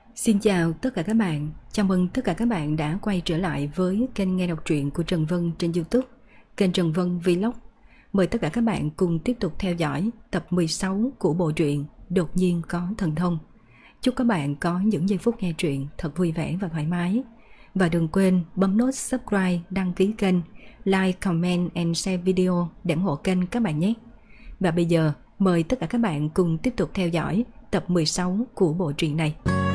Xin chào tất cả các bạn, chào mừng tất cả các bạn đã quay trở lại với kênh nghe đọc truyện của Trần Vân trên YouTube, kênh Trần Vân Vlog. Mời tất cả các bạn cùng tiếp tục theo dõi tập 16 của bộ truyện Đột nhiên có thần thông. Chúc các bạn có những giây phút nghe truyện thật vui vẻ và thoải mái. Và đừng quên bấm nút subscribe, đăng ký kênh, like, comment and share video để ủng hộ kênh các bạn nhé. Và bây giờ mời tất cả các bạn cùng tiếp tục theo dõi tập 16 của bộ truyện này.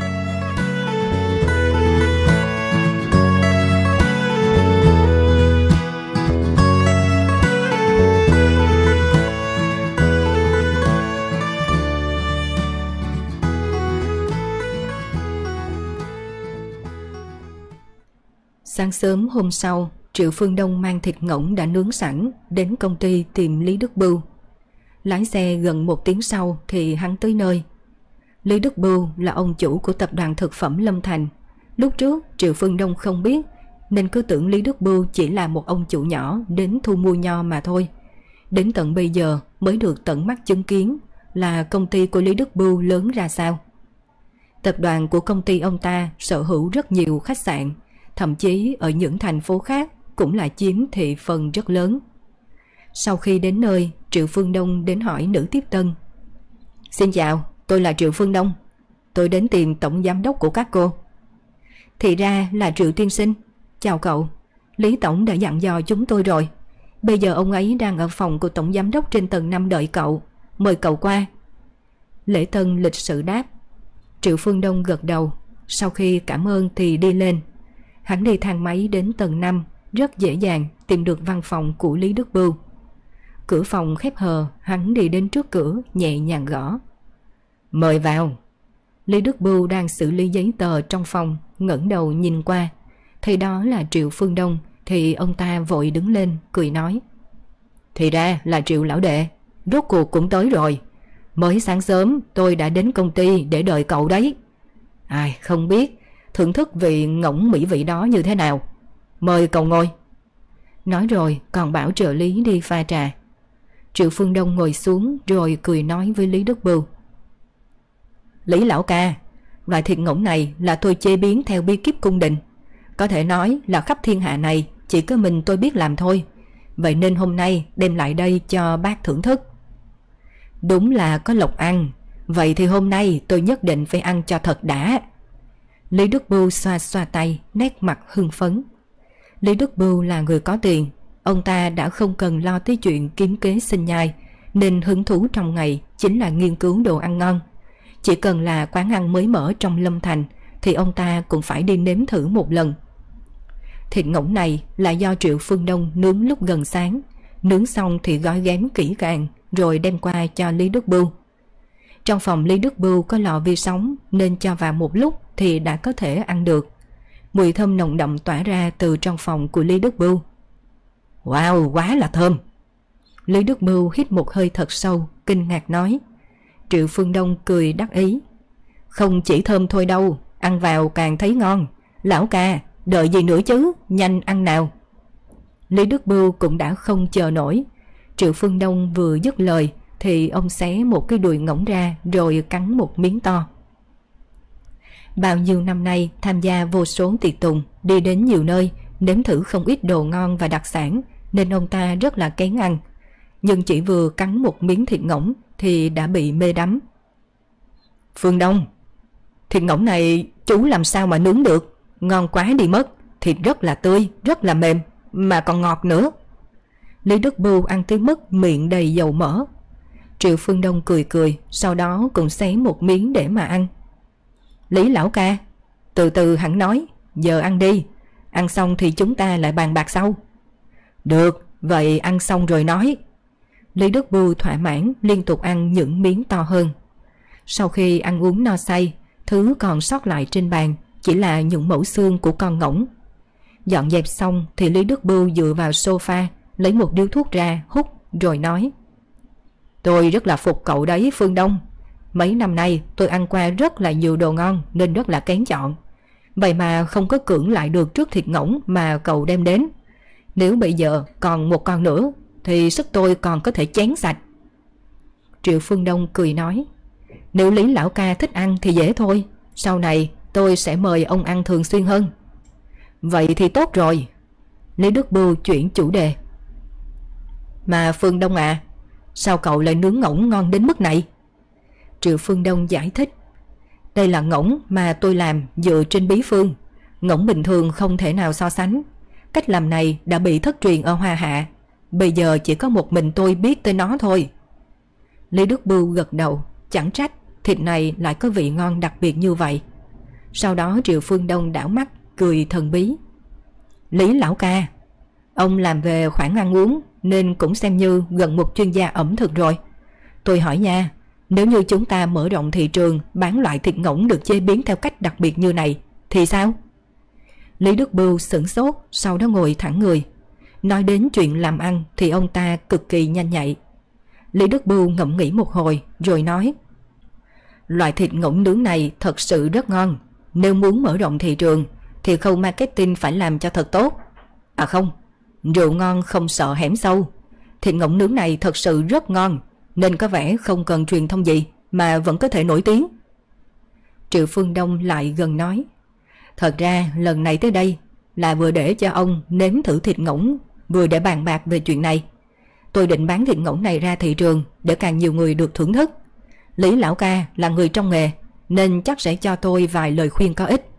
Sáng sớm hôm sau, Triệu Phương Đông mang thịt ngỗng đã nướng sẵn đến công ty tìm Lý Đức Bưu. Lái xe gần 1 tiếng sau thì hắn tới nơi. Lý Đức Bưu là ông chủ của tập đoàn thực phẩm Lâm Thành. Lúc trước Triệu Phương Đông không biết nên cứ tưởng Lý Đức Bưu chỉ là một ông chủ nhỏ đến thu mua nho mà thôi. Đến tận bây giờ mới được tận mắt chứng kiến là công ty của Lý Đức Bưu lớn ra sao. Tập đoàn của công ty ông ta sở hữu rất nhiều khách sạn, thậm chí ở những thành phố khác cũng là chiếm thị phần rất lớn. Sau khi đến nơi, Triệu Phương Đông đến hỏi nữ tiếp tân. Xin chào, tôi là Triệu Phương Đông. Tôi đến tìm tổng giám đốc của các cô. Thì ra là Triệu tiên sinh. Chào cậu, Lý tổng đã dặn dò chúng tôi rồi. Bây giờ ông ấy đang ở phòng của tổng giám đốc trên tầng 5 đợi cậu. Mời cậu qua. Lễ tân lịch sự đáp. Triệu Phương Đông gật đầu. Sau khi cảm ơn thì đi lên. Hắn đi thang máy đến tầng 5, rất dễ dàng tìm được văn phòng của Lý Đức Bưu. Cửa phòng khép hờ, hắn đi đến trước cửa nhẹ nhàng gõ. Mời vào. Lý Đức Bưu đang xử lý giấy tờ trong phòng, ngẩng đầu nhìn qua. Thấy đó là Triệu Phương Đông thì ông ta vội đứng lên cười nói. Thì ra là Triệu lão đệ, rốt cuộc cũng tới rồi. Mới sáng sớm tôi đã đến công ty để đợi cậu đấy. Ai không biết thưởng thức vị ngỗng mỹ vị đó như thế nào. Mời cậu ngồi. Nói rồi còn bảo trợ lý đi pha trà. Triệu Phương Đông ngồi xuống rồi cười nói với Lý Đức Bưu. Lý lão ca, loại thịt ngỗng này là tôi chế biến theo bí kíp cung đình. Có thể nói là khắp thiên hạ này chỉ có mình tôi biết làm thôi. Vậy nên hôm nay đem lại đây cho bác thưởng thức. Đúng là có lộc ăn. Vậy thì hôm nay tôi nhất định phải ăn cho thật đã. Lý Đức Bưu xoa xoa tay, nét mặt hưng phấn. Lý Đức Bưu là người có tiền. Ông ta đã không cần lo tới chuyện kiếm kế sinh nhai, nên hứng thú trong ngày chính là nghiên cứu đồ ăn ngon. Chỉ cần là quán ăn mới mở trong Lâm Thành thì ông ta cũng phải đi nếm thử một lần. Thịt ngỗng này là do Triệu Phương Đông nướng lúc gần sáng. Nướng xong thì gói ghém kỹ càng rồi đem qua cho Lý Đức Bưu. Trong phòng Lý Đức Bưu có lò vi sóng nên cho vào một lúc thì đã có thể ăn được. Mùi thơm nồng đậm tỏa ra từ trong phòng của Lý Đức Bưu. Wow, quá là thơm. Lý Đức Bưu hít một hơi thật sâu, kinh ngạc nói. Triệu Phương Đông cười đắc ý. Không chỉ thơm thôi đâu, ăn vào càng thấy ngon. Lão ca, đợi gì nữa chứ, nhanh ăn nào. Lý Đức Bưu cũng đã không chờ nổi. Triệu Phương Đông vừa dứt lời thì ông xé một cái đùi ngỗng ra rồi cắn một miếng to. Bao nhiêu năm nay tham gia vô số tiệc tùng, đi đến nhiều nơi, nếm thử không ít đồ ngon và đặc sản nên ông ta rất là kén ăn. Nhưng chỉ vừa cắn một miếng thịt ngỗng thì đã bị mê đắm. Phương Đông, thịt ngỗng này chú làm sao mà nướng được? Ngon quá đi mất, thịt rất là tươi, rất là mềm, mà còn ngọt nữa. Lý Đức Bưu ăn tới mức miệng đầy dầu mỡ. Triệu Phương Đông cười cười, sau đó cũng xé một miếng để mà ăn. Lý lão ca, từ từ hẳn nói, giờ ăn đi. Ăn xong thì chúng ta lại bàn bạc sau. Được, vậy ăn xong rồi nói. Lý Đức Bưu thỏa mãn liên tục ăn những miếng to hơn. Sau khi ăn uống no say, thứ còn sót lại trên bàn chỉ là những mẩu xương của con ngỗng. Dọn dẹp xong thì Lý Đức Bưu dựa vào sofa, lấy một điếu thuốc ra hút rồi nói. Tôi rất là phục cậu đấy Phương Đông. Mấy năm nay tôi ăn qua rất là nhiều đồ ngon nên rất là kén chọn. Vậy mà không có cưỡng lại được trước thịt ngỗng mà cậu đem đến. Nếu bây giờ còn một con nữa thì sức tôi còn có thể chén sạch. Triệu Phương Đông cười nói. Nếu Lý lão ca thích ăn thì dễ thôi. Sau này tôi sẽ mời ông ăn thường xuyên hơn. Vậy thì tốt rồi. Lý Đức Bưu chuyển chủ đề. Mà Phương Đông à, sao cậu lại nướng ngỗng ngon đến mức này? Triệu Phương Đông giải thích. Đây là ngỗng mà tôi làm dựa trên bí phương. Ngỗng bình thường không thể nào so sánh. Cách làm này đã bị thất truyền ở Hoa Hạ. Bây giờ chỉ có một mình tôi biết tới nó thôi. Lý Đức Bưu gật đầu. Chẳng trách thịt này lại có vị ngon đặc biệt như vậy. Sau đó Triệu Phương Đông đảo mắt cười thần bí. Lý lão ca, ông làm về khoản ăn uống nên cũng xem như gần một chuyên gia ẩm thực rồi. Tôi hỏi nha, nếu như chúng ta mở rộng thị trường bán loại thịt ngỗng được chế biến theo cách đặc biệt như này thì sao? Lý Đức Bưu sửng sốt, sau đó ngồi thẳng người. Nói đến chuyện làm ăn thì ông ta cực kỳ nhanh nhạy. Lý Đức Bưu ngẫm nghĩ một hồi rồi nói. Loại thịt ngỗng nướng này thật sự rất ngon. Nếu muốn mở rộng thị trường thì khâu marketing phải làm cho thật tốt. À không, rượu ngon không sợ hẻm sâu. Thịt ngỗng nướng này thật sự rất ngon, nên có vẻ không cần truyền thông gì mà vẫn có thể nổi tiếng. Triệu Phương Đông lại gần nói. Thật ra lần này tới đây là vừa để cho ông nếm thử thịt ngỗng, vừa để bàn bạc về chuyện này. Tôi định bán thịt ngỗng này ra thị trường để càng nhiều người được thưởng thức. Lý lão ca là người trong nghề nên chắc sẽ cho tôi vài lời khuyên có ích.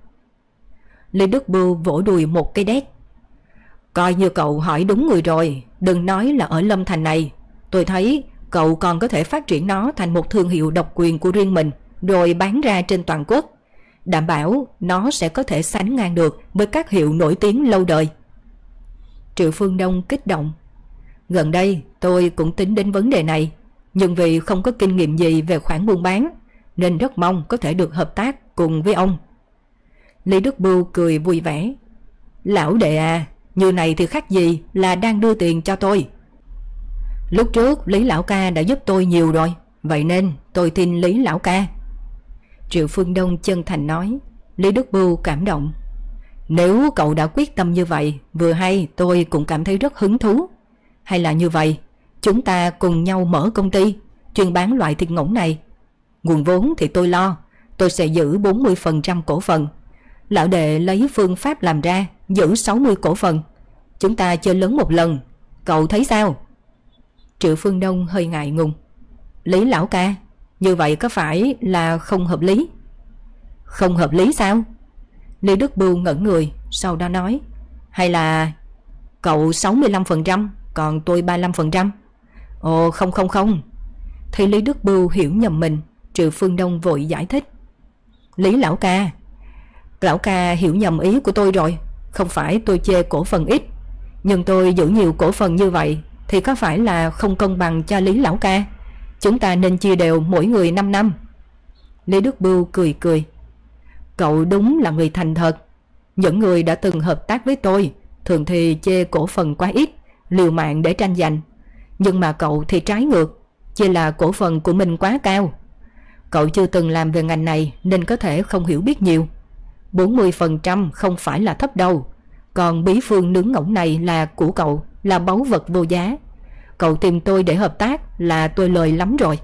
Lý Đức Bưu vỗ đùi một cái đét. Coi như cậu hỏi đúng người rồi. Đừng nói là ở Lâm Thành này. Tôi thấy cậu còn có thể phát triển nó thành một thương hiệu độc quyền của riêng mình, rồi bán ra trên toàn quốc. Đảm bảo nó sẽ có thể sánh ngang được với các hiệu nổi tiếng lâu đời. Triệu Phương Đông kích động. Gần đây tôi cũng tính đến vấn đề này, nhưng vì không có kinh nghiệm gì về khoản buôn bán nên rất mong có thể được hợp tác cùng với ông. Lý Đức Bưu cười vui vẻ. Lão đệ à, như này thì khác gì là đang đưa tiền cho tôi. Lúc trước Lý lão ca đã giúp tôi nhiều rồi, vậy nên tôi tin Lý lão ca. Triệu Phương Đông chân thành nói. Lý Đức Bưu cảm động. Nếu cậu đã quyết tâm như vậy, vừa hay tôi cũng cảm thấy rất hứng thú. Hay là như vậy, chúng ta cùng nhau mở công ty chuyên bán loại thịt ngỗng này. Nguồn vốn thì tôi lo, tôi sẽ giữ 40% cổ phần. Lão đệ lấy phương pháp làm ra, giữ 60 cổ phần. Chúng ta chơi lớn một lần, cậu thấy sao? Triệu Phương Đông hơi ngại ngùng. Lý lão ca, như vậy có phải là không hợp lý? Không hợp lý sao? Lý Đức Bưu ngẩn người, sau đó nói. Hay là cậu 65%, còn tôi 35%? Ồ không. Thì Lý Đức Bưu hiểu nhầm mình. Triệu Phương Đông vội giải thích. Lý lão ca hiểu nhầm ý của tôi rồi. Không phải tôi chê cổ phần ít, nhưng tôi giữ nhiều cổ phần như vậy thì có phải là không công bằng cho Lý lão ca? Chúng ta nên chia đều mỗi người 5 năm. Lý Đức Bưu cười. Cậu đúng là người thành thật. Những người đã từng hợp tác với tôi thường thì chê cổ phần quá ít, liều mạng để tranh giành. Nhưng mà cậu thì trái ngược, chê là cổ phần của mình quá cao. Cậu chưa từng làm về ngành này nên có thể không hiểu biết nhiều. 40% không phải là thấp đâu. Còn bí phương nướng ngỗng này là của cậu, là báu vật vô giá. Cậu tìm tôi để hợp tác là tôi lời lắm rồi.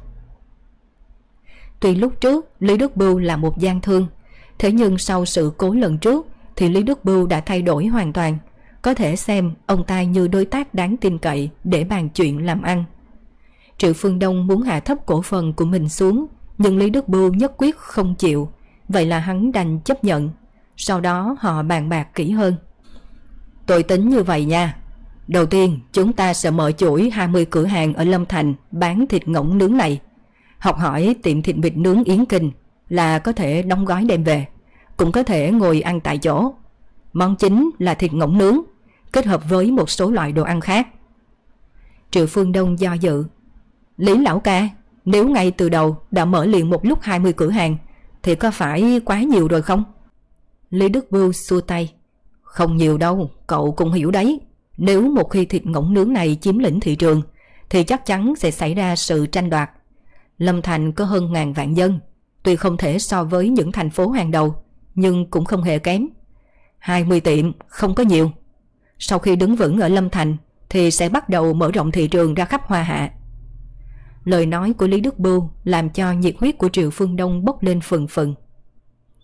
Tuy lúc trước Lý Đức Bưu là một gian thương, thế nhưng sau sự cố lần trước thì Lý Đức Bưu đã thay đổi hoàn toàn. Có thể xem ông ta như đối tác đáng tin cậy để bàn chuyện làm ăn. Triệu Phương Đông muốn hạ thấp cổ phần của mình xuống, nhưng Lý Đức Bưu nhất quyết không chịu. Vậy là hắn đành chấp nhận. Sau đó họ bàn bạc kỹ hơn. Tôi tính như vậy nha. Đầu tiên chúng ta sẽ mở chuỗi 20 cửa hàng ở Lâm Thành bán thịt ngỗng nướng này. Học hỏi tiệm thịt vịt nướng Yến Kinh là có thể đóng gói đem về, cũng có thể ngồi ăn tại chỗ. Món chính là thịt ngỗng nướng, kết hợp với một số loại đồ ăn khác. Triệu Phương Đông do dự. Lý lão ca, nếu ngay từ đầu đã mở liền một lúc 20 cửa hàng thì có phải quá nhiều rồi không? Lý Đức Bưu xua tay. Không nhiều đâu, cậu cũng hiểu đấy. Nếu một khi thịt ngỗng nướng này chiếm lĩnh thị trường thì chắc chắn sẽ xảy ra sự tranh đoạt. Lâm Thành có hơn ngàn vạn dân, tuy không thể so với những thành phố hàng đầu, nhưng cũng không hề kém. 20 tiệm không có nhiều. Sau khi đứng vững ở Lâm Thành thì sẽ bắt đầu mở rộng thị trường ra khắp Hoa Hạ. Lời nói của Lý Đức Bưu làm cho nhiệt huyết của Triệu Phương Đông bốc lên phừng phừng.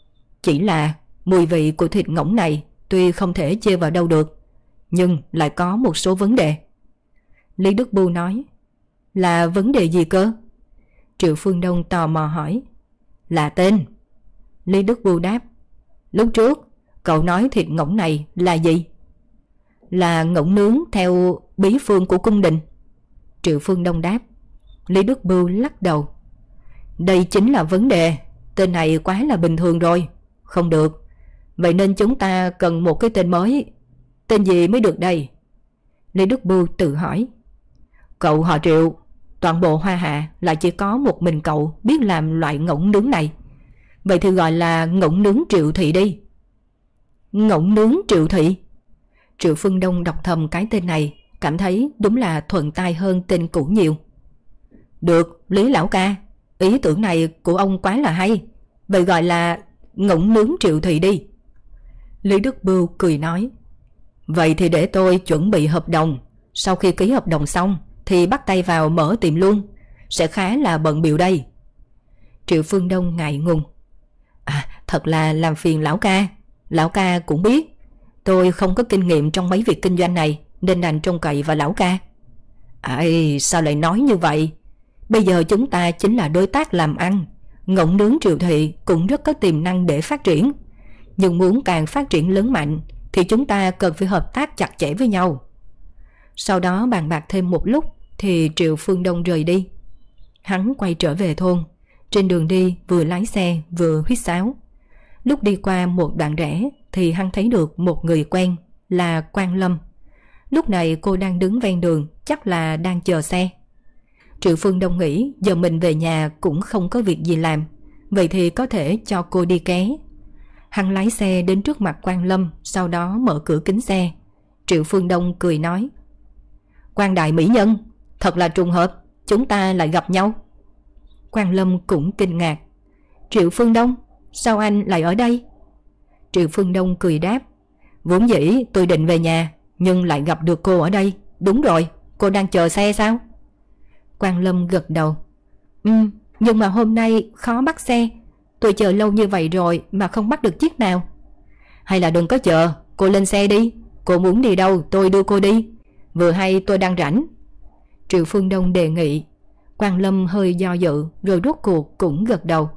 Chỉ là mùi vị của thịt ngỗng này tuy không thể chê vào đâu được, nhưng lại có một số vấn đề. Lý Đức Bưu nói. Là vấn đề gì cơ? Triệu Phương Đông tò mò hỏi. Là tên. Lý Đức Bưu đáp. Lúc trước cậu nói thịt ngỗng này là gì? Là ngỗng nướng theo bí phương của cung đình. Triệu Phương Đông đáp. Lý Đức Bưu lắc đầu. Đây chính là vấn đề. Tên này quá là bình thường rồi. Không được. Vậy nên chúng ta cần một cái tên mới. Tên gì mới được đây? Lý Đức Bưu tự hỏi. Cậu họ Triệu, toàn bộ Hoa Hạ lại chỉ có một mình cậu biết làm loại ngỗng nướng này. Vậy thì gọi là ngỗng nướng Triệu Thị đi. Ngỗng nướng Triệu Thị? Triệu Phương Đông đọc thầm cái tên này, cảm thấy đúng là thuận tai hơn tên cũ nhiều. Được, Lý lão ca, ý tưởng này của ông quá là hay. Vậy gọi là ngỗng nướng Triệu Thị đi. Lý Đức Bưu cười nói. Vậy thì để tôi chuẩn bị hợp đồng. Sau khi ký hợp đồng xong thì bắt tay vào mở tiệm luôn. Sẽ khá là bận bịu đây. Triệu Phương Đông ngại ngùng. Thật là làm phiền lão ca. Lão ca cũng biết tôi không có kinh nghiệm trong mấy việc kinh doanh này, nên đành trông cậy vào lão ca. Sao lại nói như vậy? Bây giờ chúng ta chính là đối tác làm ăn. Ngỗng nướng Triệu Thị cũng rất có tiềm năng để phát triển. Nhưng muốn càng phát triển lớn mạnh thì chúng ta cần phải hợp tác chặt chẽ với nhau. Sau đó bàn bạc thêm một lúc thì Triệu Phương Đông rời đi. Hắn quay trở về thôn. Trên đường đi vừa lái xe vừa huýt sáo. Lúc đi qua một đoạn rẽ thì hắn thấy được một người quen là Quang Lâm. Lúc này cô đang đứng ven đường, chắc là đang chờ xe. Triệu Phương Đông nghĩ giờ mình về nhà cũng không có việc gì làm, vậy thì có thể cho cô đi ké. Hắn lái xe đến trước mặt Quang Lâm, sau đó mở cửa kính xe. Triệu Phương Đông cười nói. Quang đại mỹ nhân, thật là trùng hợp, chúng ta lại gặp nhau. Quang Lâm cũng kinh ngạc. Triệu Phương Đông, sao anh lại ở đây? Triệu Phương Đông cười đáp. Vốn dĩ tôi định về nhà, nhưng lại gặp được cô ở đây. Đúng rồi, cô đang chờ xe sao? Quang Lâm gật đầu. Nhưng mà hôm nay khó bắt xe. Tôi chờ lâu như vậy rồi mà không bắt được chiếc nào. Hay là đừng có chờ, cô lên xe đi. Cô muốn đi đâu tôi đưa cô đi. Vừa hay tôi đang rảnh. Triệu Phương Đông đề nghị. Quang Lâm hơi do dự rồi rốt cuộc cũng gật đầu.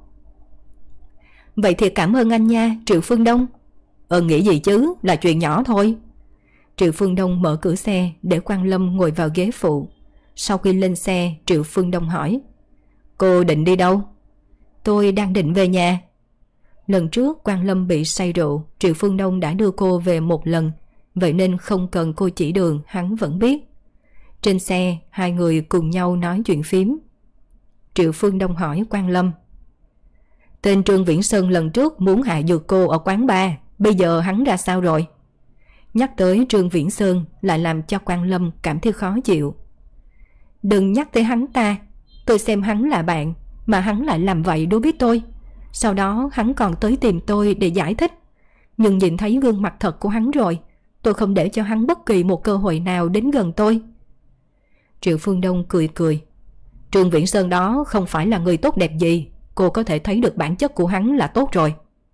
Vậy thì cảm ơn anh nha Triệu Phương Đông. Nghĩ gì chứ, là chuyện nhỏ thôi. Triệu Phương Đông mở cửa xe để Quang Lâm ngồi vào ghế phụ. Sau khi lên xe, Triệu Phương Đông hỏi. Cô định đi đâu? Tôi đang định về nhà. Lần trước Quang Lâm bị say rượu, Triệu Phương Đông đã đưa cô về một lần, vậy nên không cần cô chỉ đường hắn vẫn biết. Trên xe, hai người cùng nhau nói chuyện phím. Triệu Phương Đông hỏi Quang Lâm. Tên Trương Viễn Sơn lần trước muốn hạ dược cô ở quán bar, bây giờ hắn ra sao rồi? Nhắc tới Trương Viễn Sơn lại làm cho Quang Lâm cảm thấy khó chịu. Đừng nhắc tới hắn ta, tôi xem hắn là bạn, mà hắn lại làm vậy đối với tôi. Sau đó hắn còn tới tìm tôi để giải thích. Nhưng nhìn thấy gương mặt thật của hắn rồi, tôi không để cho hắn bất kỳ một cơ hội nào đến gần tôi. Triệu Phương Đông cười cười. Trương Viễn Sơn đó không phải là người tốt đẹp gì, cô có thể thấy được bản chất của hắn là tốt rồi.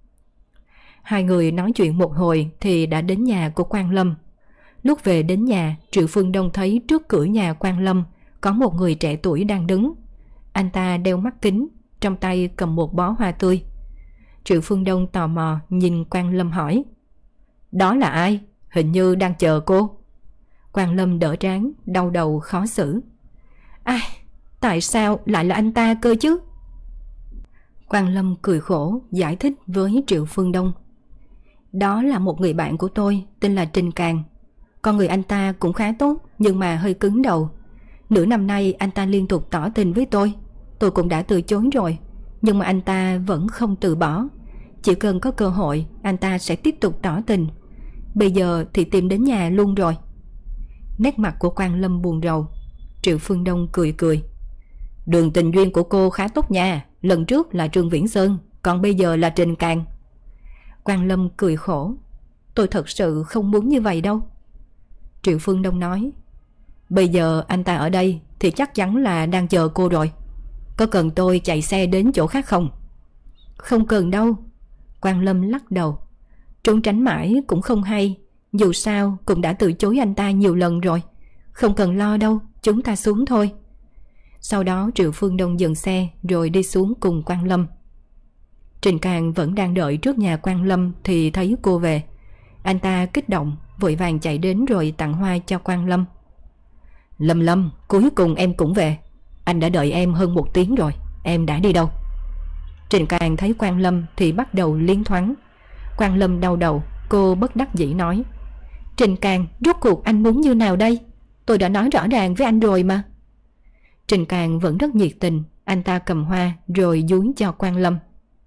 Hai người nói chuyện một hồi thì đã đến nhà của Quang Lâm. Lúc về đến nhà, Triệu Phương Đông thấy trước cửa nhà Quang Lâm có một người trẻ tuổi đang đứng. Anh ta đeo mắt kính, trong tay cầm một bó hoa tươi. Triệu Phương Đông tò mò nhìn Quang Lâm hỏi. Đó là ai? Hình như đang chờ cô. Quang Lâm đỡ trán, đau đầu khó xử. Tại sao lại là anh ta cơ chứ? Quang Lâm cười khổ giải thích với Triệu Phương Đông. Đó là một người bạn của tôi, tên là Trình Càng. Con người anh ta cũng khá tốt, nhưng mà hơi cứng đầu. Nửa năm nay anh ta liên tục tỏ tình với tôi cũng đã từ chối rồi, nhưng mà anh ta vẫn không từ bỏ. Chỉ cần có cơ hội anh ta sẽ tiếp tục tỏ tình. Bây giờ thì tìm đến nhà luôn rồi. Nét mặt của Quang Lâm buồn rầu. Triệu Phương Đông cười cười. Đường tình duyên của cô khá tốt nha. Lần trước là Trương Viễn Sơn, còn bây giờ là Trình Càng. Quang Lâm cười khổ. Tôi thật sự không muốn như vậy đâu. Triệu Phương Đông nói. Bây giờ anh ta ở đây thì chắc chắn là đang chờ cô rồi. Có cần tôi chạy xe đến chỗ khác không? Không cần đâu. Quang Lâm lắc đầu. Trốn tránh mãi cũng không hay, dù sao cũng đã từ chối anh ta nhiều lần rồi. Không cần lo đâu, chúng ta xuống thôi. Sau đó Triệu Phương Đông dừng xe rồi đi xuống cùng Quang Lâm. Trình Càng vẫn đang đợi trước nhà Quang Lâm thì thấy cô về. Anh ta kích động, vội vàng chạy đến rồi tặng hoa cho Quang Lâm. Lâm Lâm, cuối cùng em cũng về. Anh đã đợi em hơn 1 tiếng rồi, em đã đi đâu? Trình Càng thấy Quang Lâm thì bắt đầu liến thoáng. Quang Lâm đau đầu, cô bất đắc dĩ nói. Trình Càng, rốt cuộc anh muốn như nào đây? Tôi đã nói rõ ràng với anh rồi mà. Trình Càng vẫn rất nhiệt tình, anh ta cầm hoa rồi dúi cho Quang Lâm.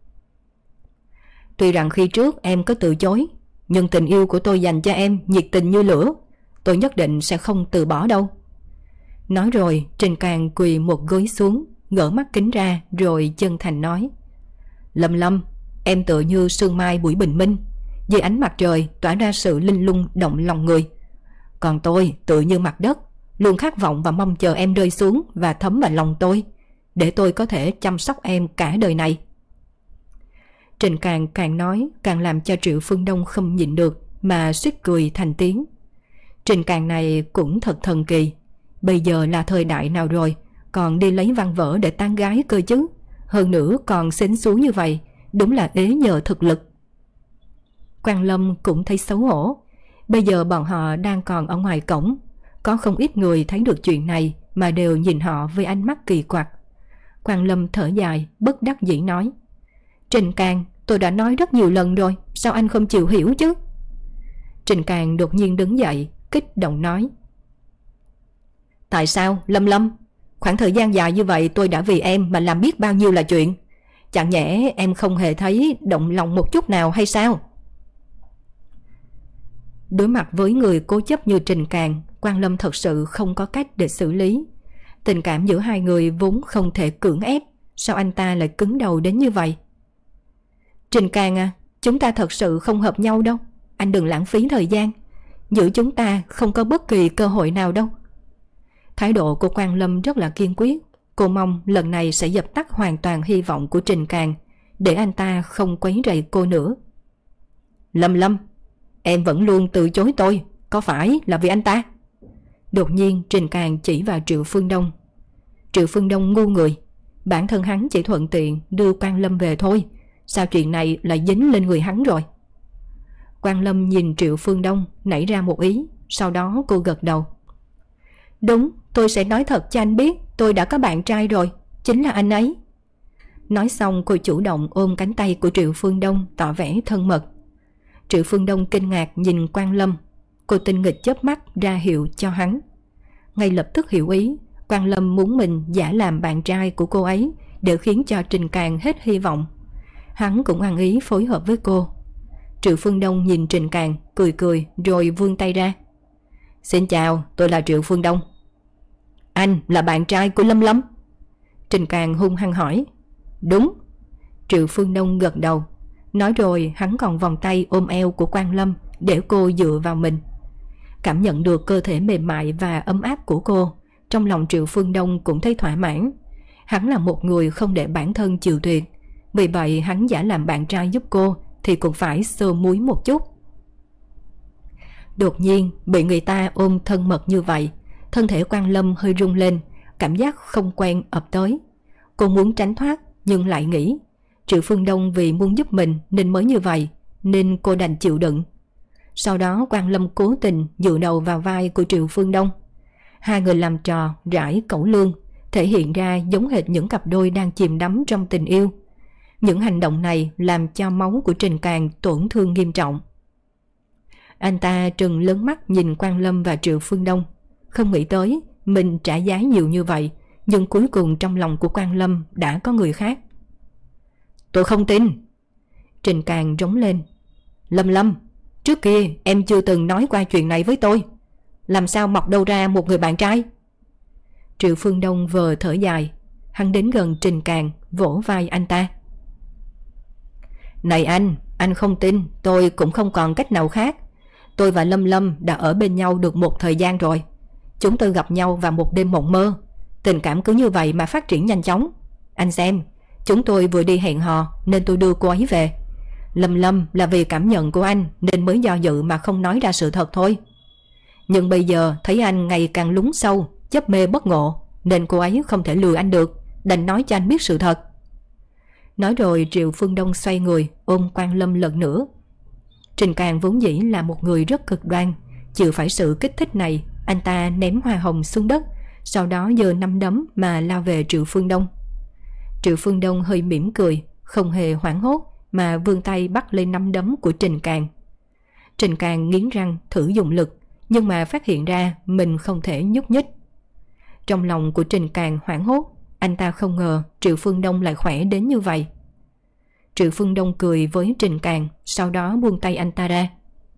Tuy rằng khi trước em có từ chối, nhưng tình yêu của tôi dành cho em nhiệt tình như lửa. Tôi nhất định sẽ không từ bỏ đâu. Nói rồi Trình Càng quỳ một gối xuống, ngỡ mắt kính ra rồi chân thành nói. Lâm Lâm, em tựa như sương mai buổi bình minh, dưới ánh mặt trời tỏa ra sự linh lung động lòng người. Còn tôi tựa như mặt đất, luôn khát vọng và mong chờ em rơi xuống và thấm vào lòng tôi, để tôi có thể chăm sóc em cả đời này. Trình Càng càng nói càng làm cho Triệu Phương Đông không nhịn được mà suýt cười thành tiếng. Trình Càng này cũng thật thần kỳ. Bây giờ là thời đại nào rồi, còn đi lấy văn vở để tán gái cơ chứ. Hơn nữa còn xến xú như vậy, đúng là ế nhờ thực lực. Quang Lâm cũng thấy xấu hổ. Bây giờ bọn họ đang còn ở ngoài cổng, có không ít người thấy được chuyện này mà đều nhìn họ với ánh mắt kỳ quặc. Quang Lâm thở dài, bất đắc dĩ nói. Trình Càng, tôi đã nói rất nhiều lần rồi, sao anh không chịu hiểu chứ? Trình Càng đột nhiên đứng dậy, kích động nói. Tại sao, Lâm Lâm? Khoảng thời gian dài như vậy tôi đã vì em mà làm biết bao nhiêu là chuyện. Chẳng nhẽ em không hề thấy động lòng một chút nào hay sao? Đối mặt với người cố chấp như Trình Càng, Quang Lâm thật sự không có cách để xử lý. Tình cảm giữa hai người vốn không thể cưỡng ép, sao anh ta lại cứng đầu đến như vậy? Trình Càng à, chúng ta thật sự không hợp nhau đâu. Anh đừng lãng phí thời gian. Giữa chúng ta không có bất kỳ cơ hội nào đâu. Thái độ của Quang Lâm rất là kiên quyết. Cô mong lần này sẽ dập tắt hoàn toàn hy vọng của Trình Càng, để anh ta không quấy rầy cô nữa. Lâm Lâm, em vẫn luôn từ chối tôi, có phải là vì anh ta? Đột nhiên Trình Càng chỉ vào Triệu Phương Đông. Triệu Phương Đông ngu người. Bản thân hắn chỉ thuận tiện đưa Quang Lâm về thôi, sao chuyện này lại dính lên người hắn rồi? Quang Lâm nhìn Triệu Phương Đông nảy ra một ý. Sau đó cô gật đầu. Đúng, tôi sẽ nói thật cho anh biết, tôi đã có bạn trai rồi, chính là anh ấy. Nói xong cô chủ động ôm cánh tay của Triệu Phương Đông, tỏ vẻ thân mật. Triệu Phương Đông kinh ngạc nhìn Quang Lâm. Cô tinh nghịch chớp mắt ra hiệu cho hắn. Ngay lập tức hiểu ý. Quang Lâm muốn mình giả làm bạn trai của cô ấy, để khiến cho Trình Càng hết hy vọng. Hắn cũng ăn ý phối hợp với cô. Triệu Phương Đông nhìn Trình Càng, cười cười rồi vươn tay ra. Xin chào, tôi là Triệu Phương Đông. Anh là bạn trai của Lâm Lâm? Trình Càng hung hăng hỏi. Đúng. Triệu Phương Đông gật đầu. Nói rồi hắn còn vòng tay ôm eo của Quang Lâm để cô dựa vào mình. Cảm nhận được cơ thể mềm mại và ấm áp của cô, trong lòng Triệu Phương Đông cũng thấy thỏa mãn. Hắn là một người không để bản thân chịu thiệt, vì vậy hắn giả làm bạn trai giúp cô thì cũng phải sơ muối một chút. Đột nhiên bị người ta ôm thân mật như vậy, thân thể Quang Lâm hơi rung lên, cảm giác không quen ập tới. Cô muốn tránh thoát nhưng lại nghĩ Triệu Phương Đông vì muốn giúp mình nên mới như vậy, nên cô đành chịu đựng. Sau đó Quang Lâm cố tình dựa đầu vào vai của Triệu Phương Đông. Hai người làm trò rải cẩu lương, thể hiện ra giống hệt những cặp đôi đang chìm đắm trong tình yêu. Những hành động này làm cho máu của Trình Càng tổn thương nghiêm trọng. Anh ta trừng lớn mắt nhìn Quang Lâm và Triệu Phương Đông. Không nghĩ tới mình trả giá nhiều như vậy, nhưng cuối cùng trong lòng của Quang Lâm đã có người khác. Tôi không tin. Trình Càng rống lên. Lâm Lâm, trước kia em chưa từng nói qua chuyện này với tôi, làm sao mọc đâu ra một người bạn trai? Triệu Phương Đông vờ thở dài. Hắn đến gần Trình Càng, vỗ vai anh ta. Này anh không tin tôi cũng không còn cách nào khác. Tôi và Lâm Lâm đã ở bên nhau được một thời gian rồi. Chúng tôi gặp nhau vào một đêm mộng mơ. Tình cảm cứ như vậy mà phát triển nhanh chóng. Anh xem, chúng tôi vừa đi hẹn hò nên tôi đưa cô ấy về. Lầm lầm là vì cảm nhận của anh nên mới do dự mà không nói ra sự thật thôi. Nhưng bây giờ thấy anh ngày càng lún sâu, chấp mê bất ngộ, nên cô ấy không thể lừa anh được, đành nói cho anh biết sự thật. Nói rồi Triệu Phương Đông xoay người ôm Quang Lâm lần nữa. Trình Càng vốn dĩ là một người rất cực đoan, chịu phải sự kích thích này, anh ta ném hoa hồng xuống đất, sau đó giơ nắm đấm mà lao về Triệu Phương Đông. Triệu Phương Đông hơi mỉm cười, không hề hoảng hốt mà vươn tay bắt lên nắm đấm của Trình Càng. Trình Càng nghiến răng thử dùng lực, nhưng mà phát hiện ra mình không thể nhúc nhích. Trong lòng của Trình Càng hoảng hốt, anh ta không ngờ Triệu Phương Đông lại khỏe đến như vậy. Triệu Phương Đông cười với Trình Càng, sau đó buông tay anh ta ra.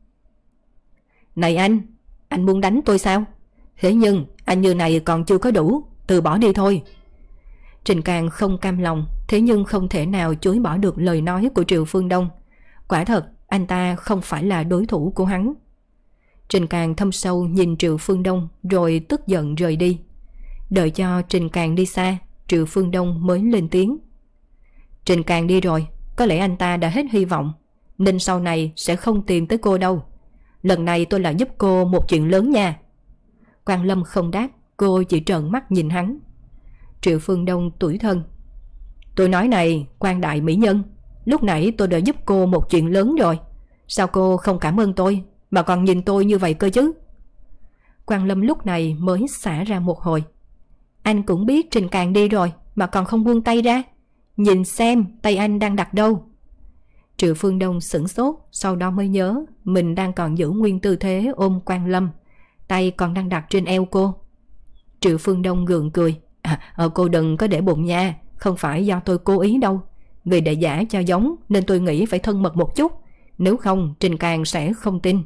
Này anh muốn đánh tôi sao? Thế nhưng anh như này còn chưa có đủ, từ bỏ đi thôi. Trình Càng không cam lòng, thế nhưng không thể nào chối bỏ được lời nói của Triệu Phương Đông. Quả thật, anh ta không phải là đối thủ của hắn. Trình Càng thâm sâu nhìn Triệu Phương Đông rồi tức giận rời đi. Đợi cho Trình Càng đi xa, Triệu Phương Đông mới lên tiếng. Trình Càng đi rồi, có lẽ anh ta đã hết hy vọng, nên sau này sẽ không tìm tới cô đâu. Lần này tôi là giúp cô một chuyện lớn nha. Quang Lâm không đáp, cô chỉ trợn mắt nhìn hắn. Triệu Phương Đông tủi thân. Tôi nói này, Quang đại mỹ nhân, lúc nãy tôi đã giúp cô một chuyện lớn rồi. Sao cô không cảm ơn tôi, mà còn nhìn tôi như vậy cơ chứ? Quang Lâm lúc này mới xả ra một hồi. Anh cũng biết Trình Càng đi rồi mà còn không buông tay ra. Nhìn xem tay anh đang đặt đâu. Triệu Phương Đông sửng sốt, sau đó mới nhớ mình đang còn giữ nguyên tư thế ôm Quang Lâm, tay còn đang đặt trên eo cô. Triệu Phương Đông gượng cười. Cô đừng có để bụng nha, không phải do tôi cố ý đâu. Vì để giả cho giống nên tôi nghĩ phải thân mật một chút, nếu không Trình Càng sẽ không tin.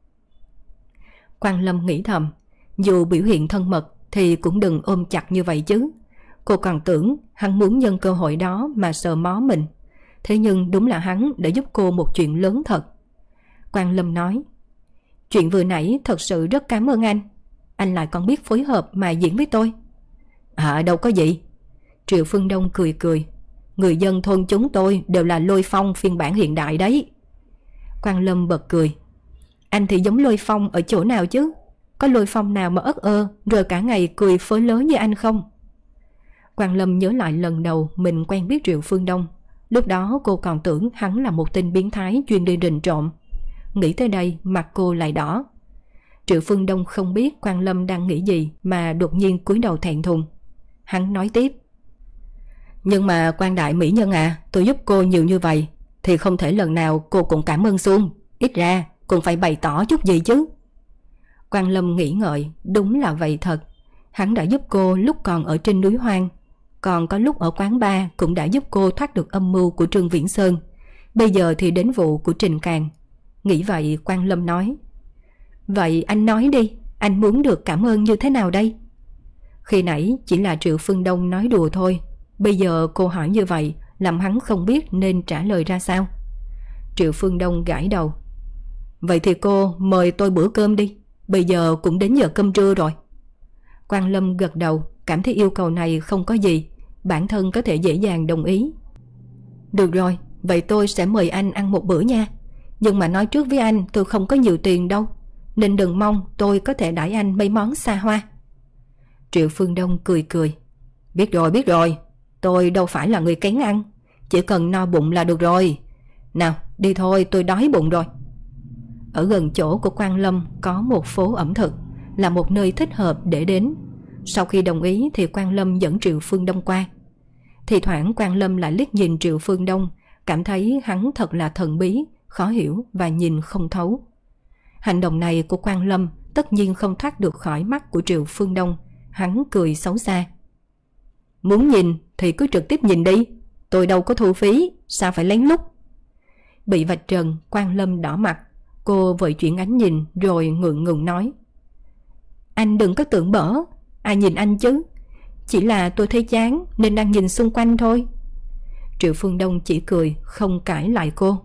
Quang Lâm nghĩ thầm, dù biểu hiện thân mật thì cũng đừng ôm chặt như vậy chứ. Cô còn tưởng hắn muốn nhân cơ hội đó mà sờ mó mình. Thế nhưng đúng là hắn đã giúp cô một chuyện lớn thật. Quang Lâm nói, chuyện vừa nãy thật sự rất cảm ơn anh. Anh lại còn biết phối hợp mà diễn với tôi. Đâu có gì. Triệu Phương Đông cười cười. Người dân thôn chúng tôi đều là Lôi Phong phiên bản hiện đại đấy. Quang Lâm bật cười. Anh thì giống Lôi Phong ở chỗ nào chứ? Có Lôi Phong nào mà ất ơ rồi cả ngày cười phớ lớn như anh không? Quang Lâm nhớ lại lần đầu mình quen biết Triệu Phương Đông. Lúc đó cô còn tưởng hắn là một tên biến thái chuyên đi rình trộm. Nghĩ tới đây mặt cô lại đỏ. Triệu Phương Đông không biết Quang Lâm đang nghĩ gì mà đột nhiên cúi đầu thẹn thùng. Hắn nói tiếp. Nhưng mà Quang đại mỹ nhân à, tôi giúp cô nhiều như vậy thì không thể lần nào cô cũng cảm ơn xuông. Ít ra cũng phải bày tỏ chút gì chứ. Quang Lâm nghĩ ngợi, đúng là vậy thật. Hắn đã giúp cô lúc còn ở trên núi hoang, còn có lúc ở quán bar cũng đã giúp cô thoát được âm mưu của Trương Viễn Sơn. Bây giờ thì đến vụ của Trình Càng. Nghĩ vậy Quang Lâm nói. Vậy anh nói đi, anh muốn được cảm ơn như thế nào đây? Khi nãy chỉ là Triệu Phương Đông nói đùa thôi. Bây giờ cô hỏi như vậy làm hắn không biết nên trả lời ra sao. Triệu Phương Đông gãi đầu. Vậy thì cô mời tôi bữa cơm đi. Bây giờ cũng đến giờ cơm trưa rồi. Quang Lâm gật đầu, cảm thấy yêu cầu này không có gì, bản thân có thể dễ dàng đồng ý. Được rồi, vậy tôi sẽ mời anh ăn một bữa nha. Nhưng mà nói trước với anh tôi không có nhiều tiền đâu, nên đừng mong tôi có thể đãi anh mấy món xa hoa. Triệu Phương Đông cười cười. Biết rồi, tôi đâu phải là người kén ăn, chỉ cần no bụng là được rồi. Nào, đi thôi, tôi đói bụng rồi. Ở gần chỗ của Quang Lâm có một phố ẩm thực, là một nơi thích hợp để đến. Sau khi đồng ý thì Quang Lâm dẫn Triệu Phương Đông qua. Thì thoảng Quang Lâm lại liếc nhìn Triệu Phương Đông, cảm thấy hắn thật là thần bí, khó hiểu và nhìn không thấu. Hành động này của Quang Lâm tất nhiên không thoát được khỏi mắt của Triệu Phương Đông. Hắn cười xấu xa. Muốn nhìn thì cứ trực tiếp nhìn đi, tôi đâu có thu phí, sao phải lén lút? Bị vạch trần, Quang Lâm đỏ mặt. Cô vội chuyển ánh nhìn rồi ngượng ngùng nói. Anh đừng có tưởng bở, ai nhìn anh chứ? Chỉ là tôi thấy chán nên đang nhìn xung quanh thôi. Triệu Phương Đông chỉ cười, không cãi lại cô.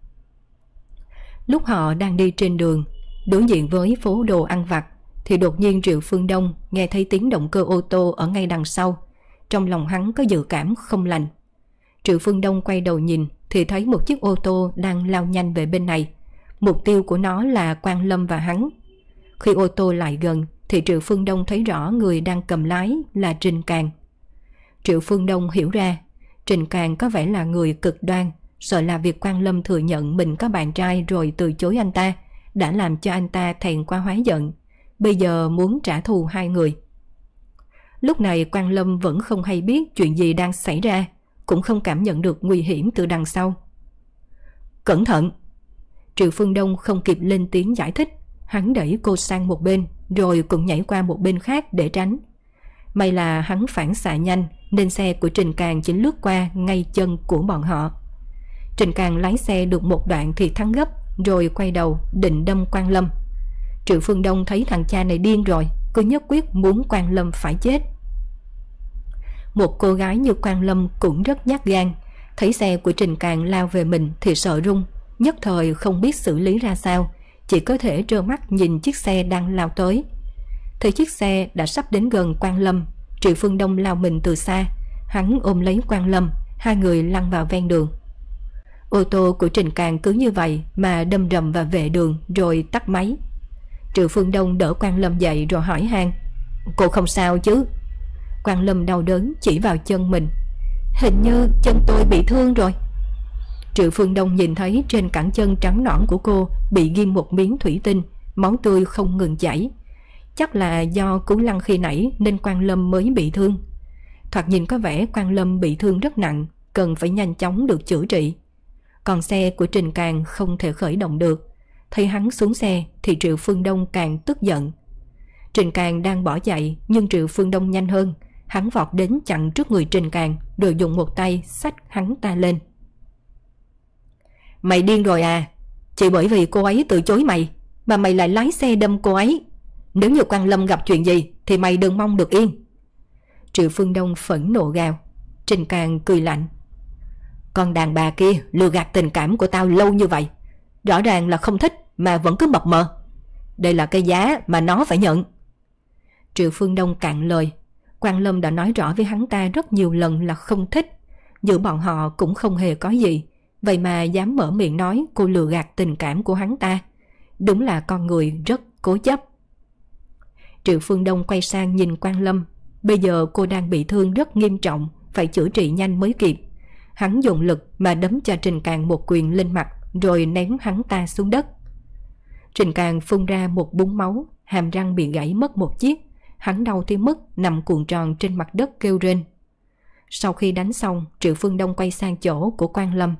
Lúc họ đang đi trên đường, đối diện với phố đồ ăn vặt, thì đột nhiên Triệu Phương Đông nghe thấy tiếng động cơ ô tô ở ngay đằng sau. Trong lòng hắn có dự cảm không lành. Triệu Phương Đông quay đầu nhìn thì thấy một chiếc ô tô đang lao nhanh về bên này. Mục tiêu của nó là Quang Lâm và hắn. Khi ô tô lại gần thì Triệu Phương Đông thấy rõ người đang cầm lái là Trình Càng. Triệu Phương Đông hiểu ra Trình Càng có vẻ là người cực đoan, sợ là việc Quang Lâm thừa nhận mình có bạn trai rồi từ chối anh ta đã làm cho anh ta thẹn quá hóa giận, bây giờ muốn trả thù hai người. Lúc này Quang Lâm vẫn không hay biết chuyện gì đang xảy ra, cũng không cảm nhận được nguy hiểm từ đằng sau. Cẩn thận! Triệu Phương Đông không kịp lên tiếng giải thích, hắn đẩy cô sang một bên rồi cũng nhảy qua một bên khác để tránh. May là hắn phản xạ nhanh nên xe của Trình Càng chỉ lướt qua ngay chân của bọn họ. Trình Càng lái xe được một đoạn thì thắng gấp rồi quay đầu định đâm Quang Lâm. Triệu Phương Đông thấy thằng cha này điên rồi, cứ nhất quyết muốn Quang Lâm phải chết. Một cô gái như Quang Lâm cũng rất nhát gan, thấy xe của Trình Càng lao về mình thì sợ run, nhất thời không biết xử lý ra sao, chỉ có thể trơ mắt nhìn chiếc xe đang lao tới. Thấy chiếc xe đã sắp đến gần Quang Lâm, Triệu Phương Đông lao mình từ xa, hắn ôm lấy Quang Lâm, hai người lăn vào ven đường. Ô tô của Trình Càng cứ như vậy mà đâm rầm vào vệ đường rồi tắt máy. Triệu Phương Đông đỡ Quang Lâm dậy rồi hỏi han: Cô không sao chứ? Quang Lâm đau đớn chỉ vào chân mình: Hình như chân tôi bị thương rồi. Triệu Phương Đông nhìn thấy trên cẳng chân trắng nõn của cô bị ghim một miếng thủy tinh, máu tươi không ngừng chảy. Chắc là do cú lăn khi nãy nên Quang Lâm mới bị thương. Thoạt nhìn có vẻ Quang Lâm bị thương rất nặng, cần phải nhanh chóng được chữa trị. Còn xe của Trình Càng không thể khởi động được. Thấy hắn xuống xe thì Triệu Phương Đông càng tức giận. Trình Càng đang bỏ chạy nhưng Triệu Phương Đông nhanh hơn. Hắn vọt đến chặn trước người Trình Càng rồi dùng một tay xách hắn ta lên. Mày điên rồi à? Chỉ bởi vì cô ấy từ chối mày mà mày lại lái xe đâm cô ấy. Nếu như Quang Lâm gặp chuyện gì thì mày đừng mong được yên. Triệu Phương Đông phẫn nộ gào. Trình Càng cười lạnh: Con đàn bà kia lừa gạt tình cảm của tao lâu như vậy, rõ ràng là không thích mà vẫn cứ mập mờ. Đây là cái giá mà nó phải nhận. Triệu Phương Đông cạn lời. Quang Lâm đã nói rõ với hắn ta rất nhiều lần là không thích, giữa bọn họ cũng không hề có gì, vậy mà dám mở miệng nói cô lừa gạt tình cảm của hắn ta. Đúng là con người rất cố chấp. Triệu Phương Đông quay sang nhìn Quang Lâm. Bây giờ cô đang bị thương rất nghiêm trọng, phải chữa trị nhanh mới kịp. Hắn dùng lực mà đấm cho Trình Càng một quyền lên mặt rồi ném hắn ta xuống đất. Trình Càng phun ra một búng máu, hàm răng bị gãy mất một chiếc. Hắn đau tới mức nằm cuộn tròn trên mặt đất kêu rên. Sau khi đánh xong, Triệu Phương Đông quay sang chỗ của Quang Lâm.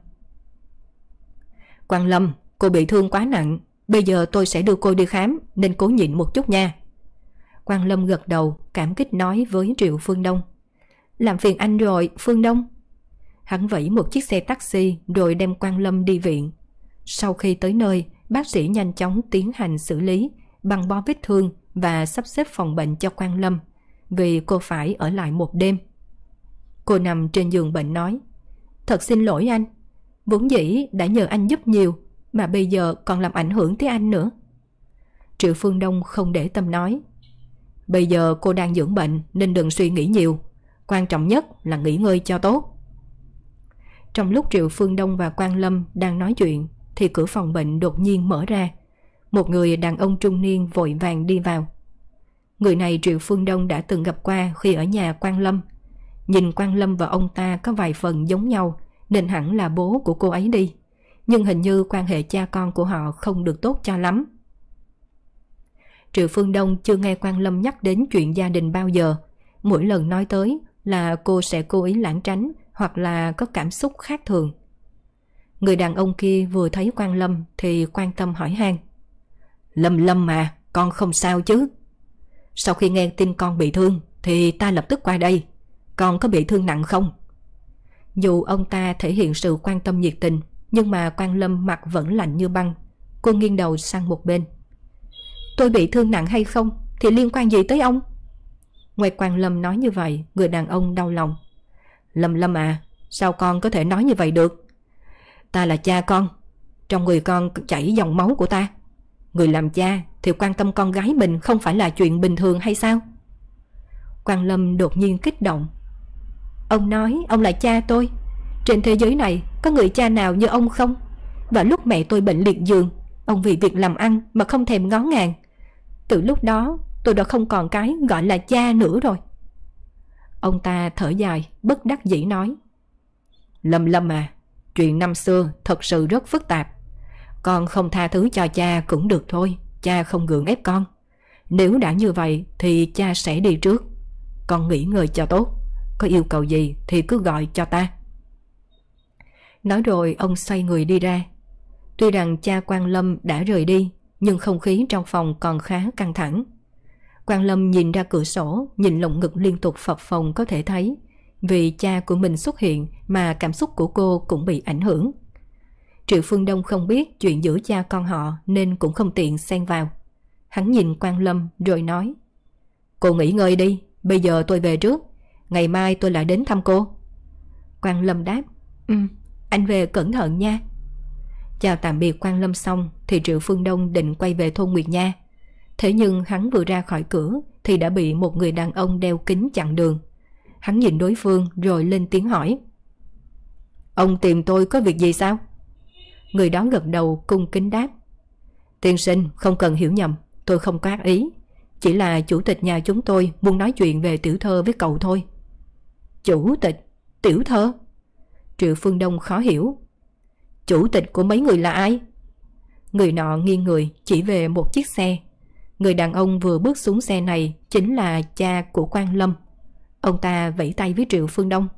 Quang Lâm, cô bị thương quá nặng, bây giờ tôi sẽ đưa cô đi khám nên cố nhịn một chút nha. Quang Lâm gật đầu, cảm kích nói với Triệu Phương Đông. Làm phiền anh rồi, Phương Đông. Hắn vẫy một chiếc xe taxi rồi đem Quang Lâm đi viện. Sau khi tới nơi, bác sĩ nhanh chóng tiến hành xử lý, băng bó vết thương và sắp xếp phòng bệnh cho Quang Lâm, vì cô phải ở lại một đêm. Cô nằm trên giường bệnh nói: Thật xin lỗi anh, vốn dĩ đã nhờ anh giúp nhiều mà bây giờ còn làm ảnh hưởng tới anh nữa. Triệu Phương Đông không để tâm nói: Bây giờ cô đang dưỡng bệnh nên đừng suy nghĩ nhiều, quan trọng nhất là nghỉ ngơi cho tốt. Trong lúc Triệu Phương Đông và Quang Lâm đang nói chuyện thì cửa phòng bệnh đột nhiên mở ra. Một người đàn ông trung niên vội vàng đi vào. Người này Triệu Phương Đông đã từng gặp qua khi ở nhà Quang Lâm. Nhìn Quang Lâm và ông ta có vài phần giống nhau nên hẳn là bố của cô ấy đi. Nhưng hình như quan hệ cha con của họ không được tốt cho lắm. Triệu Phương Đông chưa nghe Quang Lâm nhắc đến chuyện gia đình bao giờ. Mỗi lần nói tới là cô sẽ cố ý lảng tránh hoặc là có cảm xúc khác thường. Người đàn ông kia vừa thấy Quang Lâm thì quan tâm hỏi han: Lâm mà, con không sao chứ? Sau khi nghe tin con bị thương thì ta lập tức qua đây. Con có bị thương nặng không? Dù ông ta thể hiện sự quan tâm nhiệt tình, nhưng mà Quang Lâm mặt vẫn lạnh như băng. Cô nghiêng đầu sang một bên. Tôi bị thương nặng hay không thì liên quan gì tới ông? Ngoài Quang Lâm nói như vậy, người đàn ông đau lòng. Lâm à, sao con có thể nói như vậy được? Ta là cha con, trong người con chảy dòng máu của ta. Người làm cha thì quan tâm con gái mình không phải là chuyện bình thường hay sao? Quang Lâm đột nhiên kích động. Ông nói ông là cha tôi, Trên thế giới này có người cha nào như ông không? Và lúc mẹ tôi bệnh liệt giường, ông vì việc làm ăn mà không thèm ngó ngàng. Từ lúc đó tôi đã không còn cái gọi là cha nữa rồi. Ông ta thở dài, bất đắc dĩ nói: Lâm Lâm à, chuyện năm xưa thật sự rất phức tạp. Con không tha thứ cho cha cũng được thôi, cha không gượng ép con. Nếu đã như vậy thì cha sẽ đi trước. Con nghỉ ngơi cho tốt, có yêu cầu gì thì cứ gọi cho ta. Nói rồi ông xoay người đi ra. Tuy rằng cha Quang Lâm đã rời đi, nhưng không khí trong phòng còn khá căng thẳng. Quang Lâm nhìn ra cửa sổ, nhìn lồng ngực liên tục phập phồng có thể thấy. Vì cha của mình xuất hiện mà cảm xúc của cô cũng bị ảnh hưởng. Triệu Phương Đông không biết chuyện giữa cha con họ nên cũng không tiện xen vào. Hắn nhìn Quang Lâm rồi nói: Cô nghỉ ngơi đi, bây giờ tôi về trước, ngày mai tôi lại đến thăm cô. Quang Lâm đáp: Anh về cẩn thận nha. Chào tạm biệt Quang Lâm xong thì Triệu Phương Đông định quay về thôn Nguyệt Nha. Thế nhưng hắn vừa ra khỏi cửa thì đã bị một người đàn ông đeo kính chặn đường. Hắn nhìn đối phương rồi lên tiếng hỏi: Ông tìm tôi có việc gì sao? Người đó gật đầu cung kính đáp: Tiên sinh không cần hiểu nhầm, tôi không có ác ý. Chỉ là chủ tịch nhà chúng tôi muốn nói chuyện về tiểu thơ với cậu thôi. Chủ tịch? Tiểu thơ? Triệu Phương Đông khó hiểu. Chủ tịch của mấy người là ai? Người nọ nghiêng người chỉ về một chiếc xe. Người đàn ông vừa bước xuống xe này chính là cha của Quang Lâm. Ông ta vẫy tay với Triệu Phương Đông: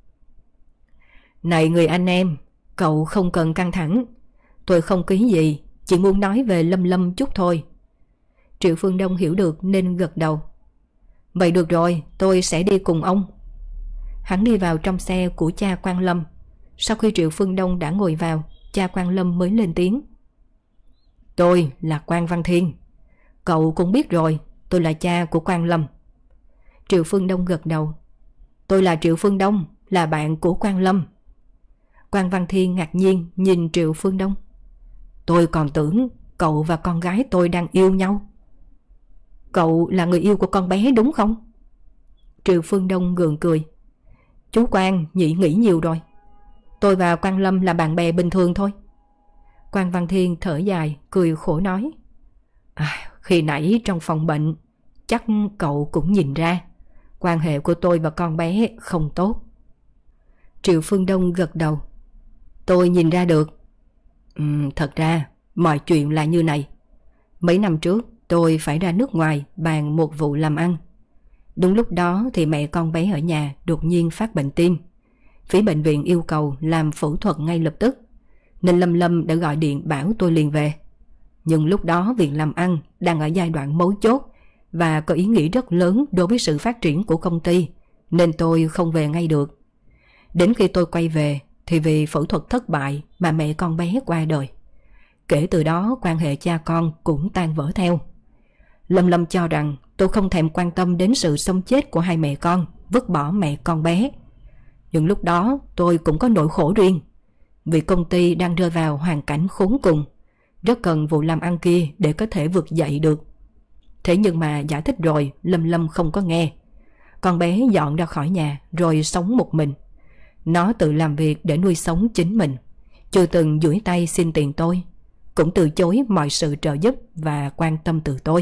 Này người anh em, cậu không cần căng thẳng. Tôi không ký gì, chỉ muốn nói về Lâm Lâm chút thôi. Triệu Phương Đông hiểu được nên gật đầu: Vậy được rồi, tôi sẽ đi cùng ông. Hắn đi vào trong xe của cha Quang Lâm. Sau khi Triệu Phương Đông đã ngồi vào, cha Quang Lâm mới lên tiếng: Tôi là Quang Văn Thiên. Cậu cũng biết rồi, tôi là cha của Quang Lâm. Triệu Phương Đông gật đầu: Tôi là Triệu Phương Đông, là bạn của Quang Lâm. Quang Văn Thiên ngạc nhiên nhìn Triệu Phương Đông: Tôi còn tưởng cậu và con gái tôi đang yêu nhau. Cậu là người yêu của con bé đúng không? Triệu Phương Đông gượng cười: Chú Quang nhị nghĩ nhiều rồi. Tôi và Quang Lâm là bạn bè bình thường thôi. Quang Văn Thiên thở dài cười khổ nói: Khi nãy trong phòng bệnh, chắc cậu cũng nhìn ra quan hệ của tôi và con bé không tốt. Triệu Phương Đông gật đầu: Tôi nhìn ra được. Thật ra mọi chuyện là như này. Mấy năm trước tôi phải ra nước ngoài bàn một vụ làm ăn. Đúng lúc đó thì mẹ con bé ở nhà đột nhiên phát bệnh tim. Phía bệnh viện yêu cầu làm phẫu thuật ngay lập tức, nên Lâm Lâm đã gọi điện bảo tôi liền về. Nhưng lúc đó việc làm ăn đang ở giai đoạn mấu chốt và có ý nghĩa rất lớn đối với sự phát triển của công ty, nên tôi không về ngay được. Đến khi tôi quay về thì vì phẫu thuật thất bại mà mẹ con bé qua đời. Kể từ đó quan hệ cha con cũng tan vỡ theo. Lâm Lâm cho rằng tôi không thèm quan tâm đến sự sống chết của hai mẹ con, vứt bỏ mẹ con bé. Nhưng lúc đó tôi cũng có nỗi khổ riêng, vì công ty đang rơi vào hoàn cảnh khốn cùng, rất cần vụ làm ăn kia để có thể vực dậy được. Thế nhưng mà giải thích rồi Lâm Lâm không có nghe. Con bé dọn ra khỏi nhà rồi sống một mình. Nó tự làm việc để nuôi sống chính mình, chưa từng duỗi tay xin tiền tôi, cũng từ chối mọi sự trợ giúp và quan tâm từ tôi.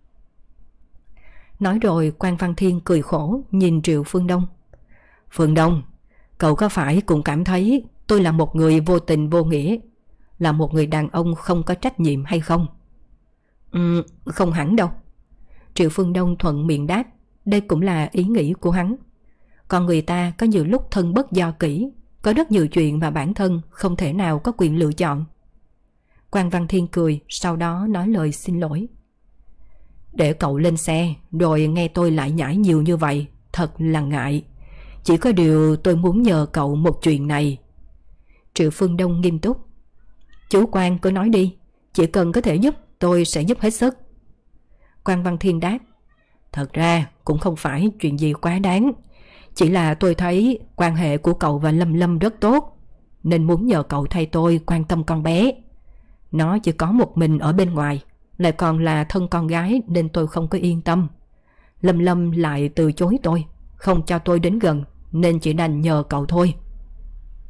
Nói rồi Quang Văn Thiên cười khổ nhìn Triệu Phương Đông: Phương Đông, cậu có phải cũng cảm thấy tôi là một người vô tình vô nghĩa, là một người đàn ông không có trách nhiệm hay không? Không hẳn đâu. Triệu Phương Đông thuận miệng đáp. Đây cũng là ý nghĩ của hắn. Còn người ta có nhiều lúc thân bất do kỹ, có rất nhiều chuyện mà bản thân không thể nào có quyền lựa chọn. Quang Văn Thiên cười, sau đó nói lời xin lỗi: Để cậu lên xe rồi nghe tôi lại nhải nhiều như vậy, thật là ngại. Chỉ có điều tôi muốn nhờ cậu một chuyện này. Triệu Phương Đông nghiêm túc: Chú Quang cứ nói đi, chỉ cần có thể giúp tôi sẽ giúp hết sức. Quang Văn Thiên đáp: Thật ra cũng không phải chuyện gì quá đáng, chỉ là tôi thấy quan hệ của cậu và Lâm Lâm rất tốt, nên muốn nhờ cậu thay tôi quan tâm con bé. Nó chỉ có một mình ở bên ngoài, lại còn là thân con gái nên tôi không có yên tâm. Lâm Lâm lại từ chối tôi, không cho tôi đến gần, nên chỉ đành nhờ cậu thôi.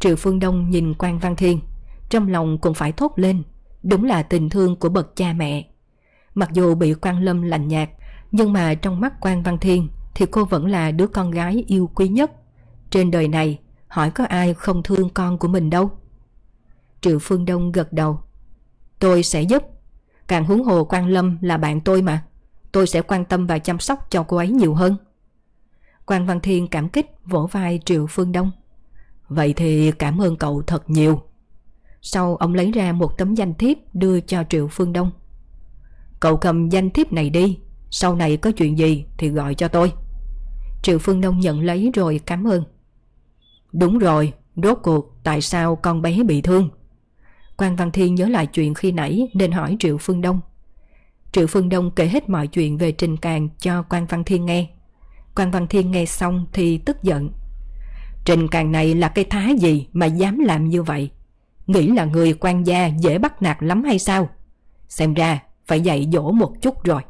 Triệu Phương Đông nhìn Quan Văn Thiên, trong lòng cũng phải thốt lên, đúng là tình thương của bậc cha mẹ. Mặc dù bị Quan Lâm lạnh nhạt, nhưng mà trong mắt Quan Văn Thiên thì cô vẫn là đứa con gái yêu quý nhất. Trên đời này, hỏi có ai không thương con của mình đâu. Triệu Phương Đông gật đầu. Tôi sẽ giúp. Càng huống hồ Quan Lâm là bạn tôi mà. Tôi sẽ quan tâm và chăm sóc cho cô ấy nhiều hơn. Quan Văn Thiên cảm kích vỗ vai Triệu Phương Đông. Vậy thì cảm ơn cậu thật nhiều. Sau ông lấy ra một tấm danh thiếp đưa cho Triệu Phương Đông. Cậu cầm danh thiếp này đi, sau này có chuyện gì thì gọi cho tôi. Triệu Phương Đông nhận lấy rồi cảm ơn. Đúng rồi, rốt cuộc tại sao con bé bị thương? Quan Văn Thiên nhớ lại chuyện khi nãy nên hỏi Triệu Phương Đông. Triệu Phương Đông kể hết mọi chuyện về Trình Càn cho Quan Văn Thiên nghe. Quan Văn Thiên nghe xong thì tức giận. Trình Càn này là cái thá gì mà dám làm như vậy? Nghĩ là người quan gia dễ bắt nạt lắm hay sao? Xem ra phải dạy dỗ một chút rồi.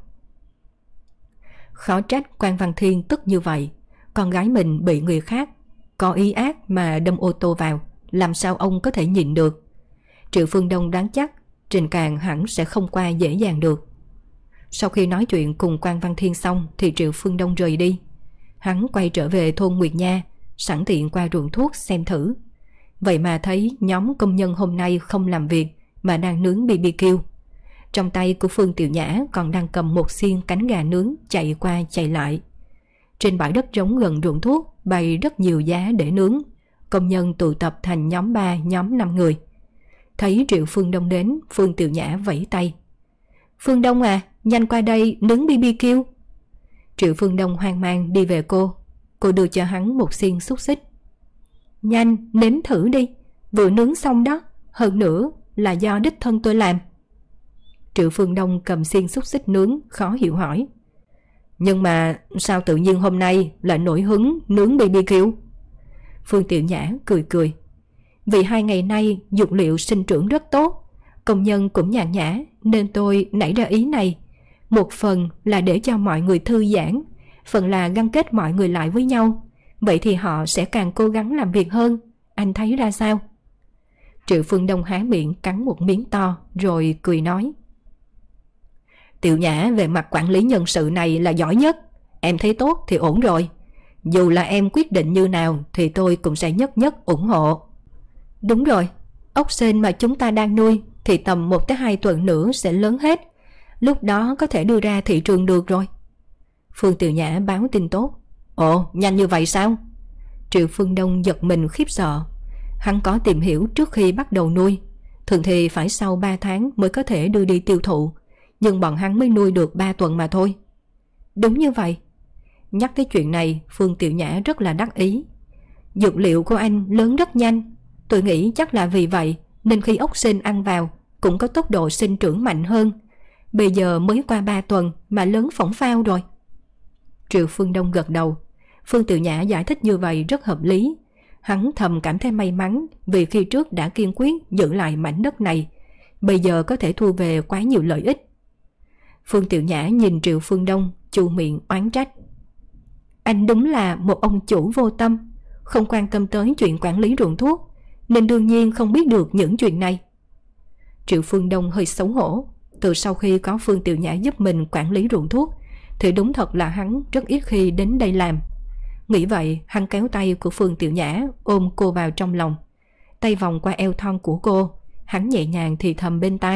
Khó trách Quan Văn Thiên tức như vậy. Con gái mình bị người khác có ý ác mà đâm ô tô vào, làm sao ông có thể nhịn được? Triệu Phương Đông đoán chắc Trình Càn hẳn sẽ không qua dễ dàng được. Sau khi nói chuyện cùng Quan Văn Thiên xong thì Triệu Phương Đông rời đi. Hắn quay trở về thôn Nguyệt Nha, sẵn tiện qua ruộng thuốc xem thử. Vậy mà thấy nhóm công nhân hôm nay không làm việc mà đang nướng BBQ. Trong tay của Phương Tiểu Nhã còn đang cầm một xiên cánh gà nướng chạy qua chạy lại. Trên bãi đất trống gần ruộng thuốc bày rất nhiều giá để nướng. Công nhân tụ tập thành nhóm 3, nhóm 5 người. Thấy Triệu Phương Đông đến, Phương Tiểu Nhã vẫy tay. Phương Đông à, nhanh qua đây nướng BBQ. Triệu Phương Đông hoang mang đi về cô. Cô đưa cho hắn một xiên xúc xích. Nhanh, nếm thử đi. Vừa nướng xong đó, hơn nữa là do đích thân tôi làm. Triệu Phương Đông cầm xiên xúc xích nướng, khó hiểu hỏi. Nhưng mà sao tự nhiên hôm nay lại nổi hứng nướng BBQ? Phương Tiểu Nhã cười cười. Vì 2 ngày nay dược liệu sinh trưởng rất tốt, công nhân cũng nhàn nhã nên tôi nảy ra ý này. Một phần là để cho mọi người thư giãn, phần là gắn kết mọi người lại với nhau. Vậy thì họ sẽ càng cố gắng làm việc hơn. Anh thấy ra sao? Triệu Phương Đông há miệng cắn một miếng to rồi cười nói. Tiểu Nhã về mặt quản lý nhân sự này là giỏi nhất. Em thấy tốt thì ổn rồi. Dù là em quyết định như nào thì tôi cũng sẽ nhất nhất ủng hộ. Đúng rồi, ốc sên mà chúng ta đang nuôi thì tầm 1 tới 2 tuần nữa sẽ lớn hết. Lúc đó có thể đưa ra thị trường được rồi. Phương Tiểu Nhã báo tin tốt. Ồ, nhanh như vậy sao? Triệu Phương Đông giật mình khiếp sợ. Hắn có tìm hiểu trước khi bắt đầu nuôi. Thường thì phải sau 3 tháng mới có thể đưa đi tiêu thụ. Nhưng bọn hắn mới nuôi được 3 tuần mà thôi. Đúng như vậy. Nhắc tới chuyện này, Phương Tiểu Nhã rất là đắc ý. Dược liệu của anh lớn rất nhanh. Tôi nghĩ chắc là vì vậy nên khi ốc sên ăn vào cũng có tốc độ sinh trưởng mạnh hơn. Bây giờ mới qua 3 tuần mà lớn phỏng phao rồi. Triệu Phương Đông gật đầu. Phương Tiểu Nhã giải thích như vậy rất hợp lý. Hắn thầm cảm thấy may mắn vì khi trước đã kiên quyết giữ lại mảnh đất này. Bây giờ có thể thu về quá nhiều lợi ích. Phương Tiểu Nhã nhìn Triệu Phương Đông, chu miệng oán trách. Anh đúng là một ông chủ vô tâm, không quan tâm tới chuyện quản lý ruộng thuốc, nên đương nhiên không biết được những chuyện này. Triệu Phương Đông hơi xấu hổ. Từ sau khi có Phương Tiểu Nhã giúp mình quản lý ruộng thuốc thì đúng thật là hắn rất ít khi đến đây làm. Nghĩ vậy, hắn kéo tay của Phương Tiểu Nhã ôm cô vào trong lòng. Tay vòng qua eo thon của cô, hắn nhẹ nhàng thì thầm bên tai.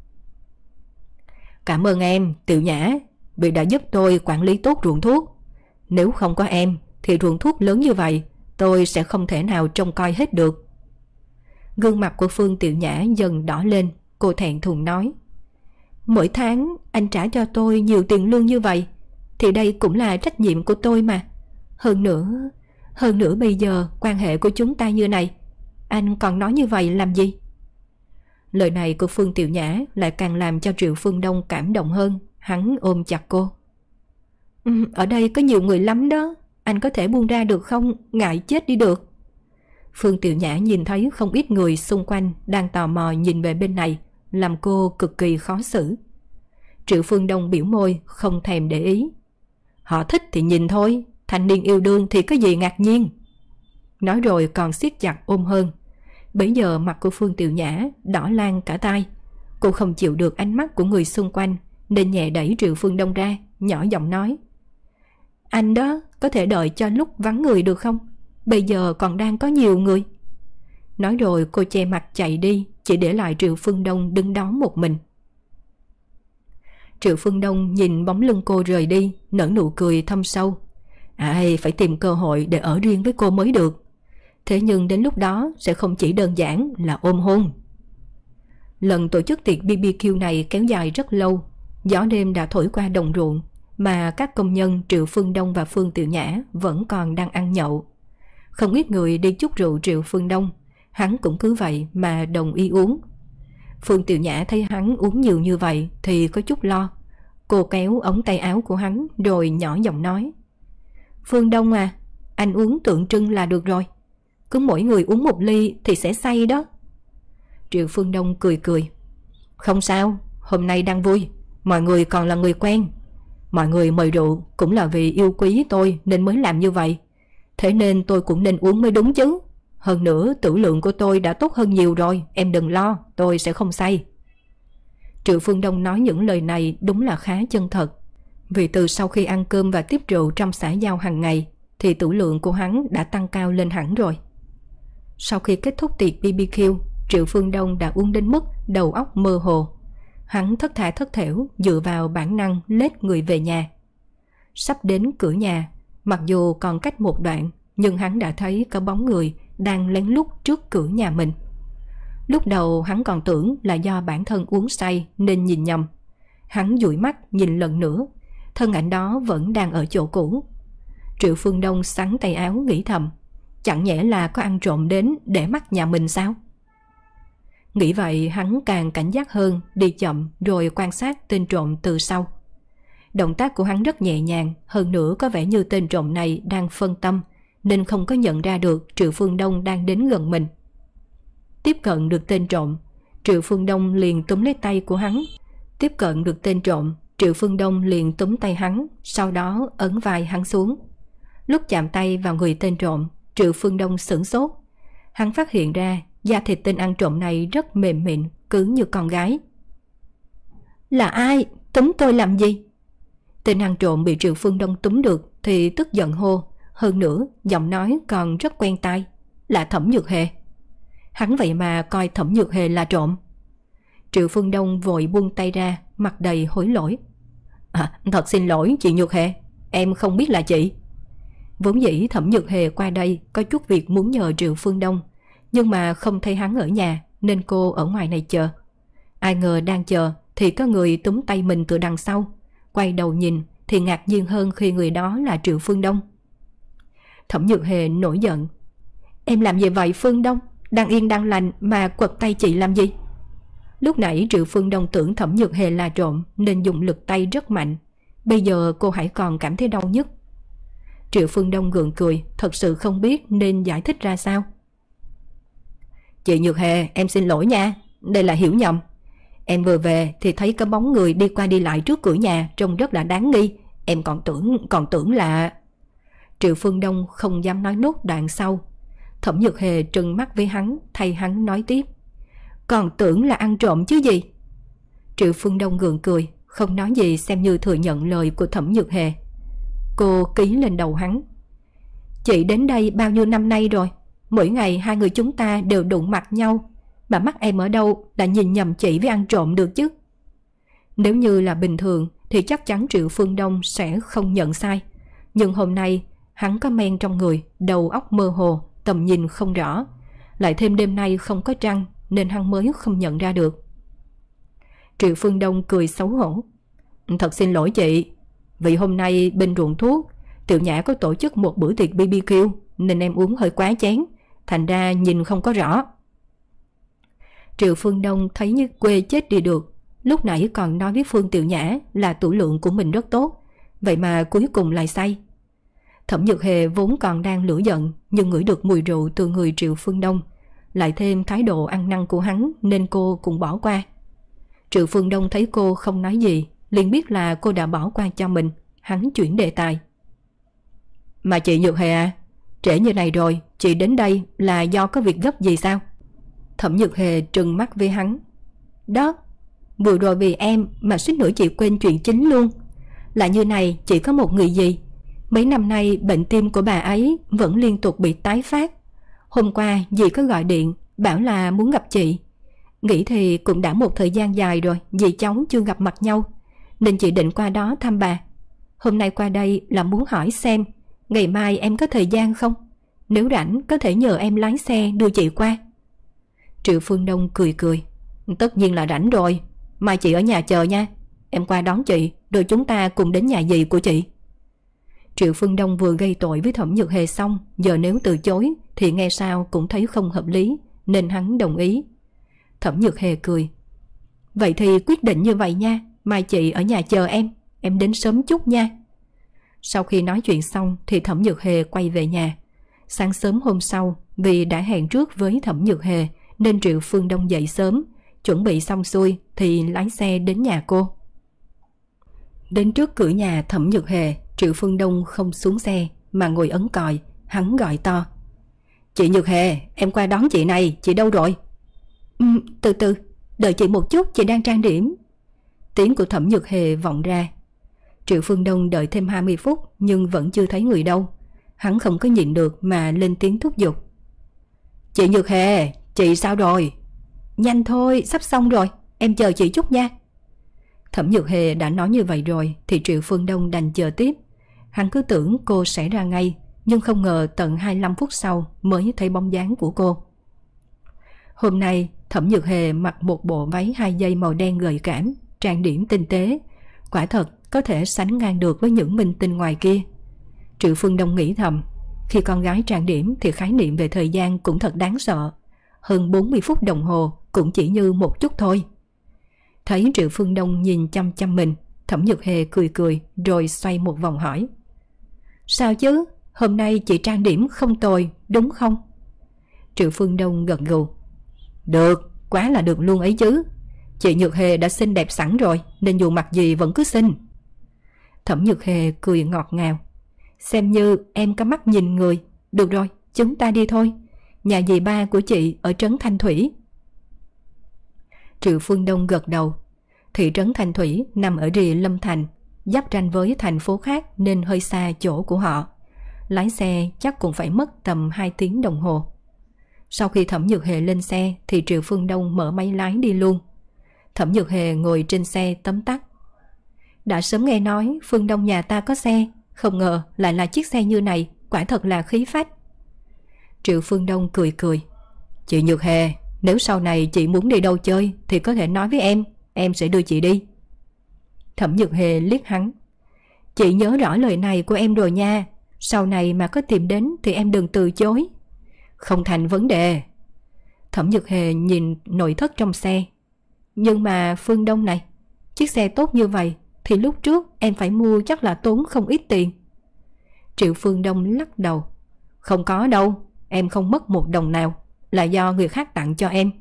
Cảm ơn em, Tiểu Nhã, vì đã giúp tôi quản lý tốt ruộng thuốc. Nếu không có em thì ruộng thuốc lớn như vậy tôi sẽ không thể nào trông coi hết được. Gương mặt của Phương Tiểu Nhã dần đỏ lên. Cô thẹn thùng nói. Mỗi tháng anh trả cho tôi nhiều tiền lương như vậy thì đây cũng là trách nhiệm của tôi mà. Hơn nữa bây giờ quan hệ của chúng ta như này, anh còn nói như vậy làm gì? Lời này của Phương Tiểu Nhã lại càng làm cho Triệu Phương Đông cảm động hơn. Hắn ôm chặt cô. Ở đây có nhiều người lắm đó, anh có thể buông ra được không? Ngại chết đi được. Phương Tiểu Nhã nhìn thấy không ít người xung quanh đang tò mò nhìn về bên này, làm cô cực kỳ khó xử. Triệu Phương Đông biểu môi không thèm để ý. Họ thích thì nhìn thôi, thanh niên yêu đương thì có gì ngạc nhiên. Nói rồi còn siết chặt ôm hơn, Bấy giờ mặt của Phương Tiểu Nhã đỏ lan cả tai. Cô không chịu được ánh mắt của người xung quanh nên nhẹ đẩy Triệu Phương Đông ra, nhỏ giọng nói: Anh đó có thể đợi cho lúc vắng người được không? Bây giờ còn đang có nhiều người. Nói rồi cô che mặt chạy đi, chỉ để lại Triệu Phương Đông đứng đó một mình. Triệu Phương Đông nhìn bóng lưng cô rời đi, nở nụ cười thâm sâu. Ai phải tìm cơ hội để ở riêng với cô mới được. Thế nhưng đến lúc đó sẽ không chỉ đơn giản là ôm hôn. Lần tổ chức tiệc BBQ này kéo dài rất lâu. Gió đêm đã thổi qua đồng ruộng, mà các công nhân Triệu Phương Đông và Phương Tiểu Nhã vẫn còn đang ăn nhậu. Không ít người đi chúc rượu Triệu Phương Đông, hắn cũng cứ vậy mà đồng ý uống. Phương Tiểu Nhã thấy hắn uống nhiều như vậy thì có chút lo. Cô kéo ống tay áo của hắn rồi nhỏ giọng nói: Phương Đông à, anh uống tượng trưng là được rồi. Cứ mỗi người uống một ly thì sẽ say đó. Triệu Phương Đông cười cười: Không sao, hôm nay đang vui, mọi người còn là người quen. Mọi người mời rượu cũng là vì yêu quý tôi nên mới làm như vậy. Thế nên tôi cũng nên uống mới đúng chứ. Hơn nữa tử lượng của tôi đã tốt hơn nhiều rồi, em đừng lo, tôi sẽ không say. Triệu Phương Đông nói những lời này đúng là khá chân thật. Vì từ sau khi ăn cơm và tiếp rượu trong xã giao hàng ngày thì tử lượng của hắn đã tăng cao lên hẳn rồi. Sau khi kết thúc tiệc BBQ, Triệu Phương Đông đã uống đến mức đầu óc mơ hồ. Hắn thất tha thất thểu dựa vào bản năng lết người về nhà. Sắp đến cửa nhà, mặc dù còn cách một đoạn, nhưng hắn đã thấy có bóng người đang lén lút trước cửa nhà mình. Lúc đầu hắn còn tưởng là do bản thân uống say nên nhìn nhầm. Hắn dụi mắt nhìn lần nữa, thân ảnh đó vẫn đang ở chỗ cũ. Triệu Phương Đông xắn tay áo nghĩ thầm: chẳng nhẽ là có ăn trộm đến để mắt nhà mình sao? Nghĩ vậy hắn càng cảnh giác hơn, đi chậm rồi quan sát tên trộm từ sau. Động tác của hắn rất nhẹ nhàng, hơn nữa có vẻ như tên trộm này đang phân tâm nên không có nhận ra được Triệu Phương Đông đang đến gần mình. Tiếp cận được tên trộm, Triệu Phương Đông liền túm lấy tay của hắn. Triệu Phương Đông liền túm tay hắn, sau đó ấn vai hắn xuống. Lúc chạm tay vào người tên trộm, Triệu Phương Đông sửng sốt. Hắn phát hiện ra da thịt tên ăn trộm này rất mềm mịn, cứ như con gái. Là ai? Túm tôi làm gì? Tên ăn trộm bị Triệu Phương Đông túm được thì tức giận hô, hơn nữa giọng nói còn rất quen tai, là Thẩm Nhược Hề. Hắn vậy mà coi Thẩm Nhược Hề là trộm. Triệu Phương Đông vội buông tay ra, mặt đầy hối lỗi. Thật xin lỗi chị Nhược Hề, em không biết là chị. Vốn dĩ Thẩm Nhược Hề qua đây có chút việc muốn nhờ Triệu Phương Đông, nhưng mà không thấy hắn ở nhà nên cô ở ngoài này chờ. Ai ngờ đang chờ thì có người túm tay mình từ đằng sau. Quay đầu nhìn thì ngạc nhiên hơn khi người đó là Triệu Phương Đông. Thẩm Nhược Hề nổi giận: Em làm gì vậy Phương Đông? Đang yên đang lành mà quật tay chị làm gì? Lúc nãy Triệu Phương Đông tưởng Thẩm Nhược Hề là trộm nên dùng lực tay rất mạnh. Bây giờ cô hãy còn cảm thấy đau nhức. Triệu Phương Đông gượng cười, thật sự không biết nên giải thích ra sao. Chị Nhược Hề, em xin lỗi nha, đây là hiểu nhầm. Em vừa về thì thấy có bóng người đi qua đi lại trước cửa nhà, trông rất là đáng nghi. Em còn tưởng là... Triệu Phương Đông không dám nói nốt đoạn sau. Thẩm Nhược Hề trừng mắt với hắn, thay hắn nói tiếp: Còn tưởng là ăn trộm chứ gì? Triệu Phương Đông gượng cười, không nói gì, xem như thừa nhận lời của Thẩm Nhược Hề. Cô ký lên đầu hắn: Chị đến đây bao nhiêu năm nay rồi, mỗi ngày hai người chúng ta đều đụng mặt nhau, mà mắt em ở đâu đã nhìn nhầm chị với ăn trộm được chứ? Nếu như là bình thường thì chắc chắn Triệu Phương Đông sẽ không nhận sai. Nhưng hôm nay hắn có men trong người, đầu óc mơ hồ, tầm nhìn không rõ, lại thêm đêm nay không có trăng nên hắn mới không nhận ra được. Triệu Phương Đông cười xấu hổ: Thật xin lỗi chị, vì hôm nay bên ruộng thuốc Tiểu Nhã có tổ chức một bữa tiệc BBQ nên em uống hơi quá chén, thành ra nhìn không có rõ. Triệu Phương Đông thấy như quê chết đi được. Lúc nãy còn nói với Phương Tiểu Nhã là tửu lượng của mình rất tốt, vậy mà cuối cùng lại say. Thẩm Nhược Hề vốn còn đang lửa giận, nhưng ngửi được mùi rượu từ người Triệu Phương Đông, lại thêm thái độ ăn năn của hắn nên cô cũng bỏ qua. Triệu Phương Đông thấy cô không nói gì, liền biết là cô đã bỏ qua cho mình. Hắn chuyển đề tài: Mà chị Nhược Hề à, trễ như này rồi, chị đến đây là do có việc gấp gì sao? Thẩm Nhược Hề trừng mắt với hắn. Đó, vừa rồi vì em mà suýt nữa chị quên chuyện chính luôn. Là như này, chị có một người dì. Mấy năm nay bệnh tim của bà ấy vẫn liên tục bị tái phát. Hôm qua dì có gọi điện bảo là muốn gặp chị. Nghĩ thì cũng đã một thời gian dài rồi dì cháu chưa gặp mặt nhau, nên chị định qua đó thăm bà. Hôm nay qua đây là muốn hỏi xem ngày mai em có thời gian không? Nếu rảnh có thể nhờ em lái xe đưa chị qua. Triệu Phương Đông cười cười. Tất nhiên là rảnh rồi. Mai chị ở nhà chờ nha. Em qua đón chị rồi chúng ta cùng đến nhà dì của chị. Triệu Phương Đông vừa gây tội với Thẩm Nhược Hề xong, giờ nếu từ chối thì nghe sao cũng thấy không hợp lý, nên hắn đồng ý. Thẩm Nhược Hề cười. Vậy thì quyết định như vậy nha. Mai chị ở nhà chờ em đến sớm chút nha. Sau khi nói chuyện xong thì Thẩm Nhược Hề quay về nhà. Sáng sớm hôm sau, vì đã hẹn trước với Thẩm Nhược Hề nên Triệu Phương Đông dậy sớm, chuẩn bị xong xuôi thì lái xe đến nhà cô. Đến trước cửa nhà Thẩm Nhược Hề, Triệu Phương Đông không xuống xe mà ngồi ấn còi. Hắn gọi to. Chị Nhược Hề, em qua đón chị này, chị đâu rồi? Từ từ, đợi chị một chút, chị đang trang điểm. Tiếng của Thẩm Nhược Hề vọng ra. Triệu Phương Đông đợi thêm 20 phút nhưng vẫn chưa thấy người đâu. Hắn không có nhịn được mà lên tiếng thúc giục. Chị Nhược Hề, chị sao rồi? Nhanh thôi, sắp xong rồi, em chờ chị chút nha. Thẩm Nhược Hề đã nói như vậy rồi thì Triệu Phương Đông đành chờ tiếp. Hắn cứ tưởng cô sẽ ra ngay, nhưng không ngờ tận 25 phút sau mới thấy bóng dáng của cô. Hôm nay Thẩm Nhược Hề mặc một bộ váy 2 dây màu đen gợi cảm, trang điểm tinh tế, quả thật có thể sánh ngang được với những minh tinh ngoài kia. Triệu Phương Đông nghĩ thầm, khi con gái trang điểm thì khái niệm về thời gian cũng thật đáng sợ. Hơn 40 phút đồng hồ cũng chỉ như một chút thôi. Thấy Triệu Phương Đông nhìn chăm chăm mình, Thẩm Nhược Hề cười cười rồi xoay một vòng hỏi. Sao chứ, hôm nay chị trang điểm không tồi, đúng không? Triệu Phương Đông gật gù. Được, quá là được luôn ấy chứ. Chị Nhược Hề đã xinh đẹp sẵn rồi, nên dù mặc gì vẫn cứ xinh. Thẩm Nhược Hề cười ngọt ngào. Xem như em có mắt nhìn người. Được rồi, chúng ta đi thôi. Nhà dì ba của chị ở trấn Thanh Thủy. Triệu Phương Đông gật đầu. Thị trấn Thanh Thủy nằm ở rìa Lâm Thành, giáp ranh với thành phố khác nên hơi xa chỗ của họ. Lái xe chắc cũng phải mất tầm 2 tiếng đồng hồ. Sau khi Thẩm Nhược Hề lên xe thì Triệu Phương Đông mở máy lái đi luôn. Thẩm Nhược Hề ngồi trên xe tấm tắc. Đã sớm nghe nói Phương Đông nhà ta có xe, không ngờ lại là chiếc xe như này, quả thật là khí phách. Triệu Phương Đông cười cười. Chị Nhược Hề, nếu sau này chị muốn đi đâu chơi thì có thể nói với em sẽ đưa chị đi. Thẩm Nhược Hề liếc hắn. Chị nhớ rõ lời này của em rồi nha, sau này mà có tìm đến thì em đừng từ chối. Không thành vấn đề. Thẩm Nhược Hề nhìn nội thất trong xe. Nhưng mà Phương Đông này, chiếc xe tốt như vậy thì lúc trước em phải mua chắc là tốn không ít tiền. Triệu Phương Đông lắc đầu. Không có đâu, em không mất một đồng nào, là do người khác tặng cho em.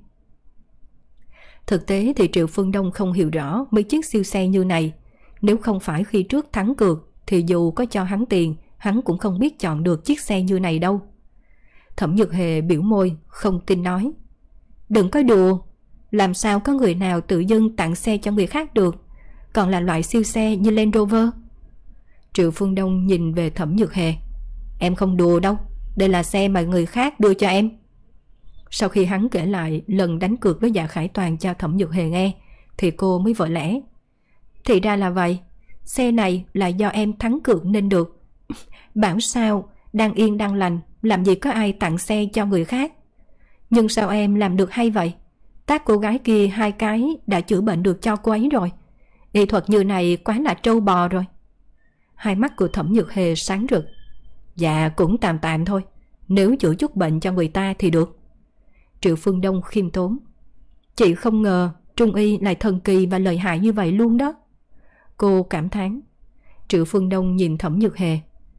Thực tế thì Triệu Phương Đông không hiểu rõ mấy chiếc siêu xe như này. Nếu không phải khi trước thắng cược thì dù có cho hắn tiền, hắn cũng không biết chọn được chiếc xe như này đâu. Thẩm Nhược Hề biểu môi, không tin nói. Đừng có đùa, làm sao có người nào tự dưng tặng xe cho người khác được, còn là loại siêu xe như Land Rover. Triệu Phương Đông nhìn về Thẩm Nhược Hề. Em không đùa đâu, đây là xe mà người khác đưa cho em. Sau khi hắn kể lại lần đánh cược với Dạ Khải Toàn cho Thẩm Nhược Hề nghe thì cô mới vội lẽ. Thì ra là vậy, xe này là do em thắng cược nên được. Bảo sao đang yên đang lành, làm gì có ai tặng xe cho người khác. Nhưng sao em làm được hay vậy? Các cô gái kia 2 cái đã chữa bệnh được cho cô ấy rồi. Y thuật như này quá là trâu bò rồi. Hai mắt của Thẩm Nhược Hề sáng rực. Dạ cũng tạm tạm thôi, nếu chữa chút bệnh cho người ta thì được. Triệu Phương Đông khiêm tốn. Chị không ngờ Trung y lại thần kỳ và lợi hại như vậy luôn đó. Cô cảm thán. Triệu Phương Đông nhìn Thẩm Nhược Hề.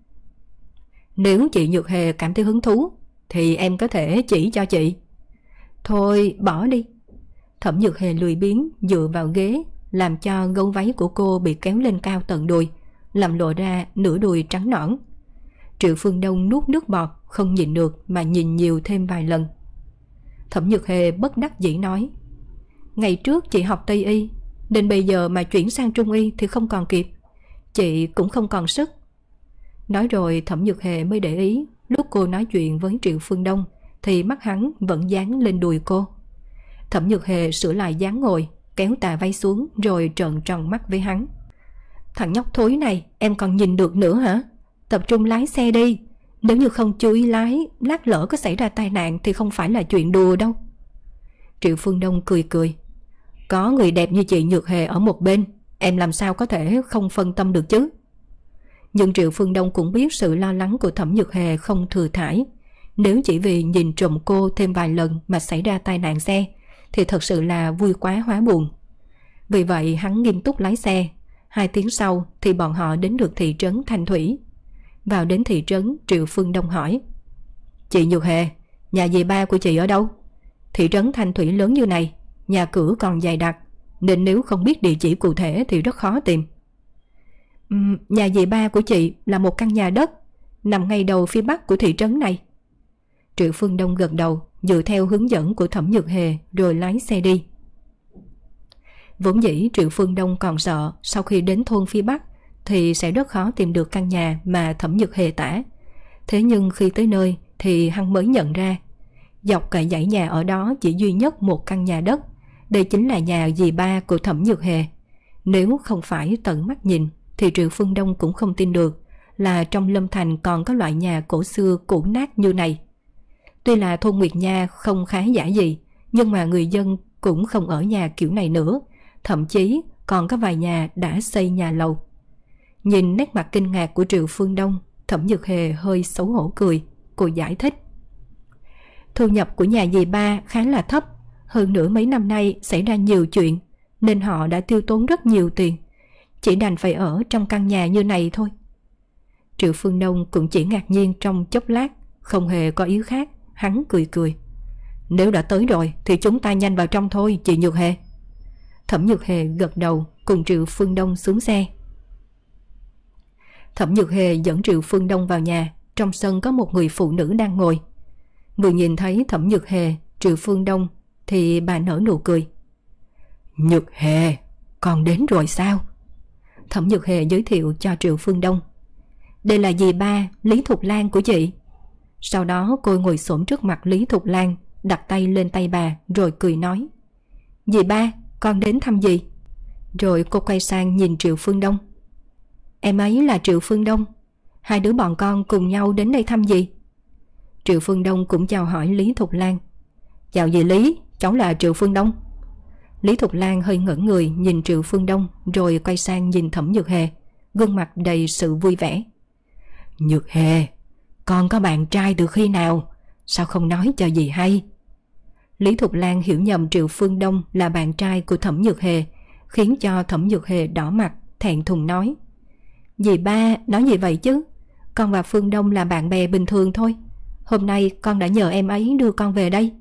Nếu chị Nhược Hề cảm thấy hứng thú thì em có thể chỉ cho chị. Thôi bỏ đi. Thẩm Nhược Hề lười biếng dựa vào ghế, làm cho gấu váy của cô bị kéo lên cao tận đùi, làm lộ ra nửa đùi trắng nõn. Triệu Phương Đông nuốt nước bọt, không nhịn được mà nhìn nhiều thêm vài lần. Thẩm Nhược Hề bất đắc dĩ nói: ngày trước chị học Tây Y, nên bây giờ mà chuyển sang Trung Y thì không còn kịp. Chị cũng không còn sức. Nói rồi Thẩm Nhược Hề mới để ý, lúc cô nói chuyện với Triệu Phương Đông thì mắt hắn vẫn dán lên đùi cô. Thẩm Nhược Hề sửa lại dáng ngồi, kéo tà váy xuống rồi trợn tròn mắt với hắn. Thằng nhóc thối này, em còn nhìn được nữa hả? Tập trung lái xe đi. Nếu như không chú ý lái, lát lỡ có xảy ra tai nạn thì không phải là chuyện đùa đâu. Triệu Phương Đông cười cười. Có người đẹp như chị Nhược Hề ở một bên, em làm sao có thể không phân tâm được chứ? Nhưng Triệu Phương Đông cũng biết sự lo lắng của Thẩm Nhược Hề không thừa thãi. Nếu chỉ vì nhìn trộm cô thêm vài lần mà xảy ra tai nạn xe thì thật sự là vui quá hóa buồn. Vì vậy hắn nghiêm túc lái xe. 2 tiếng sau thì bọn họ đến được thị trấn Thanh Thủy. Vào đến thị trấn, Triệu Phương Đông hỏi: chị Nhược Hề, nhà dì ba của chị ở đâu? Thị trấn Thanh Thủy lớn như này, nhà cửa còn dày đặc, nên nếu không biết địa chỉ cụ thể thì rất khó tìm. Nhà dì ba của chị là một căn nhà đất nằm ngay đầu phía bắc của thị trấn này. Triệu Phương Đông gật đầu, dựa theo hướng dẫn của Thẩm Nhược Hề rồi lái xe đi. Vốn dĩ Triệu Phương Đông còn sợ sau khi đến thôn phía bắc thì sẽ rất khó tìm được căn nhà mà Thẩm Nhược Hề tả. Thế nhưng khi tới nơi thì hắn mới nhận ra, dọc cả dãy nhà ở đó chỉ duy nhất một căn nhà đất. Đây chính là nhà dì ba của Thẩm Nhược Hề. Nếu không phải tận mắt nhìn thì Triệu Phương Đông cũng không tin được là trong Lâm Thành còn có loại nhà cổ xưa cũ nát như này. Tuy là thôn Nguyệt Nha không khá giả gì, nhưng mà người dân cũng không ở nhà kiểu này nữa. Thậm chí còn có vài nhà đã xây nhà lầu. Nhìn nét mặt kinh ngạc của Triệu Phương Đông, Thẩm Nhược Hề hơi xấu hổ cười. Cô giải thích: thu nhập của nhà dì ba khá là thấp. Hơn nữa mấy năm nay xảy ra nhiều chuyện nên họ đã tiêu tốn rất nhiều tiền. Chỉ đành phải ở trong căn nhà như này thôi. Triệu Phương Đông cũng chỉ ngạc nhiên trong chốc lát, không hề có ý khác. Hắn cười cười: nếu đã tới rồi thì chúng ta nhanh vào trong thôi, chị Nhược Hề. Thẩm Nhược Hề gật đầu cùng Triệu Phương Đông xuống xe. Thẩm Nhược Hề dẫn Triệu Phương Đông vào nhà. Trong sân có một người phụ nữ đang ngồi. Vừa nhìn thấy Thẩm Nhược Hề, Triệu Phương Đông thì bà nở nụ cười. Nhược Hề, con đến rồi sao? Thẩm Nhược Hề giới thiệu cho Triệu Phương Đông. Đây là dì ba Lý Thục Lan của chị. Sau đó cô ngồi xổm trước mặt Lý Thục Lan, đặt tay lên tay bà rồi cười nói: dì ba, con đến thăm dì. Rồi cô quay sang nhìn Triệu Phương Đông. Em ấy là Triệu Phương Đông, hai đứa bọn con cùng nhau đến đây thăm dì. Triệu Phương Đông cũng chào hỏi Lý Thục Lan. Chào dì Lý, cháu là Triệu Phương Đông. Lý Thục Lan hơi ngẩn người nhìn Triệu Phương Đông rồi quay sang nhìn Thẩm Nhược Hề, gương mặt đầy sự vui vẻ. Nhược Hề, con có bạn trai từ khi nào? Sao không nói cho dì hay? Lý Thục Lan hiểu nhầm Triệu Phương Đông là bạn trai của Thẩm Nhược Hề, khiến cho Thẩm Nhược Hề đỏ mặt, thẹn thùng nói: dì ba nói gì vậy chứ? Con và Phương Đông là bạn bè bình thường thôi. Hôm nay con đã nhờ em ấy đưa con về đây.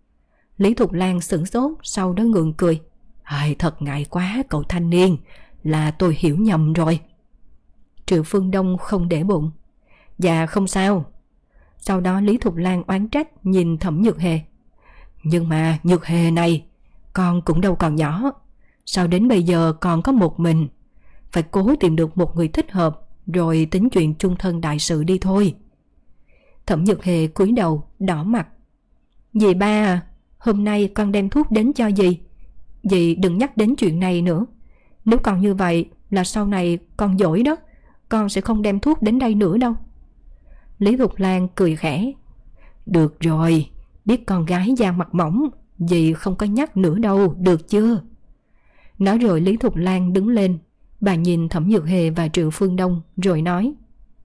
Lý Thục Lan sửng sốt, sau đó ngượng cười. Ai, thật ngại quá cậu thanh niên, là tôi hiểu nhầm rồi. Triệu Phương Đông không để bụng. Dạ không sao. Sau đó Lý Thục Lan oán trách nhìn Thẩm Nhược Hề. Nhưng mà Nhược Hề này, con cũng đâu còn nhỏ. Sao đến bây giờ còn có một mình? Phải cố tìm được một người thích hợp rồi tính chuyện chung thân đại sự đi thôi. Thẩm Nhược Hề cúi đầu đỏ mặt. Dì ba à, hôm nay con đem thuốc đến cho dì. Dì đừng nhắc đến chuyện này nữa. Nếu còn như vậy là sau này con dỗi đó, con sẽ không đem thuốc đến đây nữa đâu. Lý Thục Lan cười khẽ. Được rồi, biết con gái da mặt mỏng, dì không có nhắc nữa đâu, được chưa? Nói rồi Lý Thục Lan đứng lên. Bà nhìn Thẩm Nhược Hề và Triệu Phương Đông rồi nói: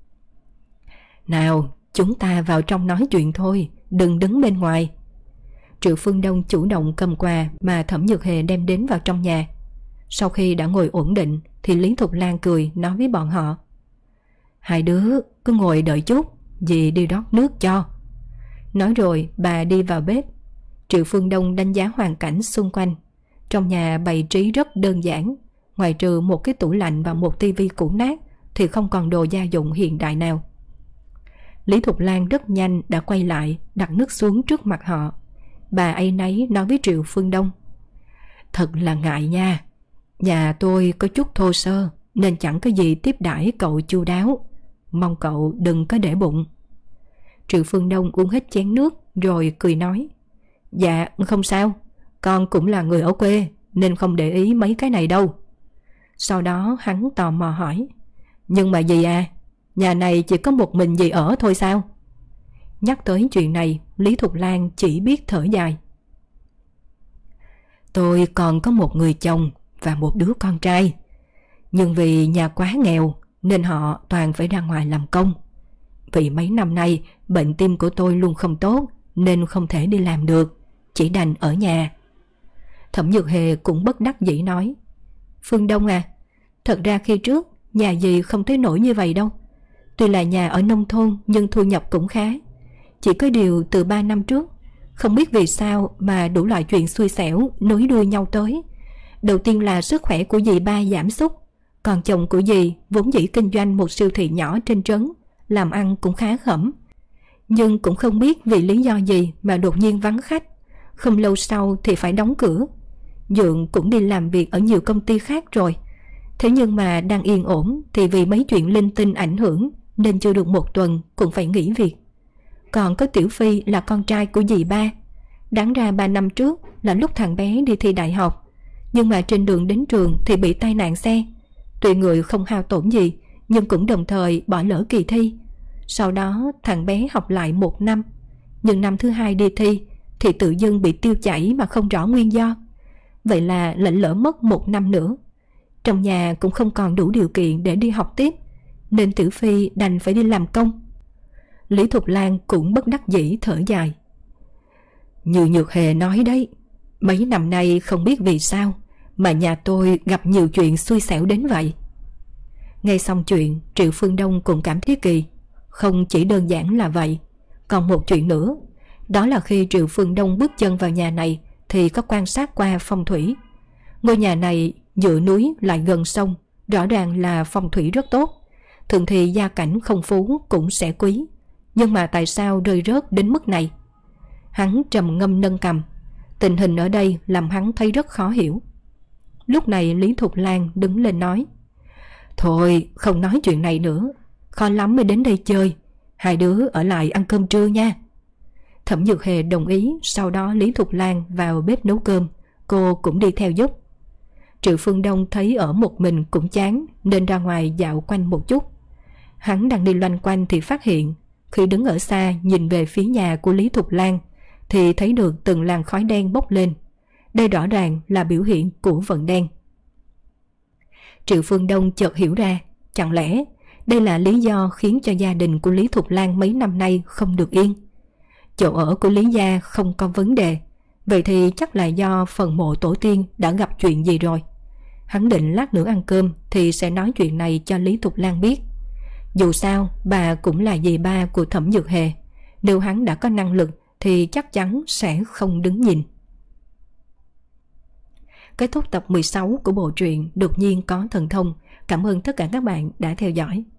nào, chúng ta vào trong nói chuyện thôi, đừng đứng bên ngoài. Triệu Phương Đông chủ động cầm quà mà Thẩm Nhược Hề đem đến vào trong nhà. Sau khi đã ngồi ổn định thì Lý Thục Lan cười nói với bọn họ: hai đứa cứ ngồi đợi chút, dì đi rót nước cho. Nói rồi bà đi vào bếp. Triệu Phương Đông đánh giá hoàn cảnh xung quanh. Trong nhà bày trí rất đơn giản, ngoài trừ một cái tủ lạnh và một tivi cũ nát thì không còn đồ gia dụng hiện đại nào. Lý Thục Lan rất nhanh đã quay lại, đặt nước xuống trước mặt họ. bà áy náy nói với Triệu Phương Đông: Thật là ngại nha, nhà tôi có chút thô sơ nên chẳng có gì tiếp đãi cậu chu đáo, mong cậu đừng có để bụng. Triệu Phương Đông uống hết chén nước rồi cười nói: Dạ không sao, con cũng là người ở quê nên không để ý mấy cái này đâu. Sau đó hắn tò mò hỏi: Nhưng mà dì à, nhà này chỉ có một mình dì ở thôi sao? Nhắc tới chuyện này, Lý Thục Lan chỉ biết thở dài: Tôi còn có một người chồng và một đứa con trai, nhưng vì nhà quá nghèo nên họ toàn phải ra ngoài làm công. Vì mấy năm nay bệnh tim của tôi luôn không tốt nên không thể đi làm được, chỉ đành ở nhà. Thẩm Nhược Hề cũng bất đắc dĩ nói: Phương Đông à, thật ra khi trước nhà dì không tới nổi như vậy đâu. Tuy là nhà ở nông thôn nhưng thu nhập cũng khá. Chỉ có điều từ 3 năm trước, không biết vì sao mà đủ loại chuyện xui xẻo nối đuôi nhau tới. Đầu tiên là sức khỏe của dì ba giảm sút, còn chồng của dì vốn dĩ kinh doanh một siêu thị nhỏ trên trấn, làm ăn cũng khá khẩm. Nhưng cũng không biết vì lý do gì mà đột nhiên vắng khách, không lâu sau thì phải đóng cửa. Dượng cũng đi làm việc ở nhiều công ty khác rồi. Thế nhưng mà đang yên ổn thì vì mấy chuyện linh tinh ảnh hưởng nên chưa được một tuần cũng phải nghỉ việc. Còn có Tiểu Phi là con trai của dì ba. Đáng ra 3 năm trước là lúc thằng bé đi thi đại học, nhưng mà trên đường đến trường thì bị tai nạn xe. Tuy người không hao tổn gì nhưng cũng đồng thời bỏ lỡ kỳ thi. Sau đó thằng bé học lại 1 năm, nhưng năm thứ 2 đi thi thì tự dưng bị tiêu chảy mà không rõ nguyên do. Vậy là lệnh lỡ mất 1 năm nữa. Trong nhà cũng không còn đủ điều kiện để đi học tiếp, nên Tiểu Phi đành phải đi làm công. Lý Thục Lan cũng bất đắc dĩ thở dài: Như Nhược Hề nói đấy, mấy năm nay không biết vì sao mà nhà tôi gặp nhiều chuyện xui xẻo đến vậy. Nghe xong chuyện, Triệu Phương Đông cũng cảm thấy kỳ. Không chỉ đơn giản là vậy, còn một chuyện nữa. Đó là khi Triệu Phương Đông bước chân vào nhà này thì có quan sát qua phong thủy. Ngôi nhà này dựa núi lại gần sông, rõ ràng là phong thủy rất tốt. Thường thì gia cảnh không phú cũng sẽ quý, nhưng mà tại sao rơi rớt đến mức này? Hắn trầm ngâm nâng cằm. Tình hình ở đây làm hắn thấy rất khó hiểu. Lúc này Lý Thục Lan đứng lên nói: Thôi không nói chuyện này nữa, khó lắm mới đến đây chơi, hai đứa ở lại ăn cơm trưa nha. Thẩm Nhược Hề đồng ý. Sau đó Lý Thục Lan vào bếp nấu cơm, cô cũng đi theo giúp. Triệu Phương Đông thấy ở một mình cũng chán nên ra ngoài dạo quanh một chút. Hắn đang đi loanh quanh thì phát hiện, khi đứng ở xa nhìn về phía nhà của Lý Thục Lan thì thấy được từng làn khói đen bốc lên. Đây rõ ràng là biểu hiện của vận đen. Triệu Phương Đông chợt hiểu ra, chẳng lẽ đây là lý do khiến cho gia đình của Lý Thục Lan mấy năm nay không được yên. Chỗ ở của Lý gia không có vấn đề, vậy thì chắc là do phần mộ tổ tiên đã gặp chuyện gì rồi. Hắn định lát nữa ăn cơm thì sẽ nói chuyện này cho Lý Thục Lan biết. Dù sao bà cũng là dì ba của Thẩm Nhược Hề, nếu hắn đã có năng lực thì chắc chắn sẽ không đứng nhìn. Kết thúc tập 16 của bộ truyện Đột nhiên có thần thông. Cảm ơn tất cả các bạn đã theo dõi.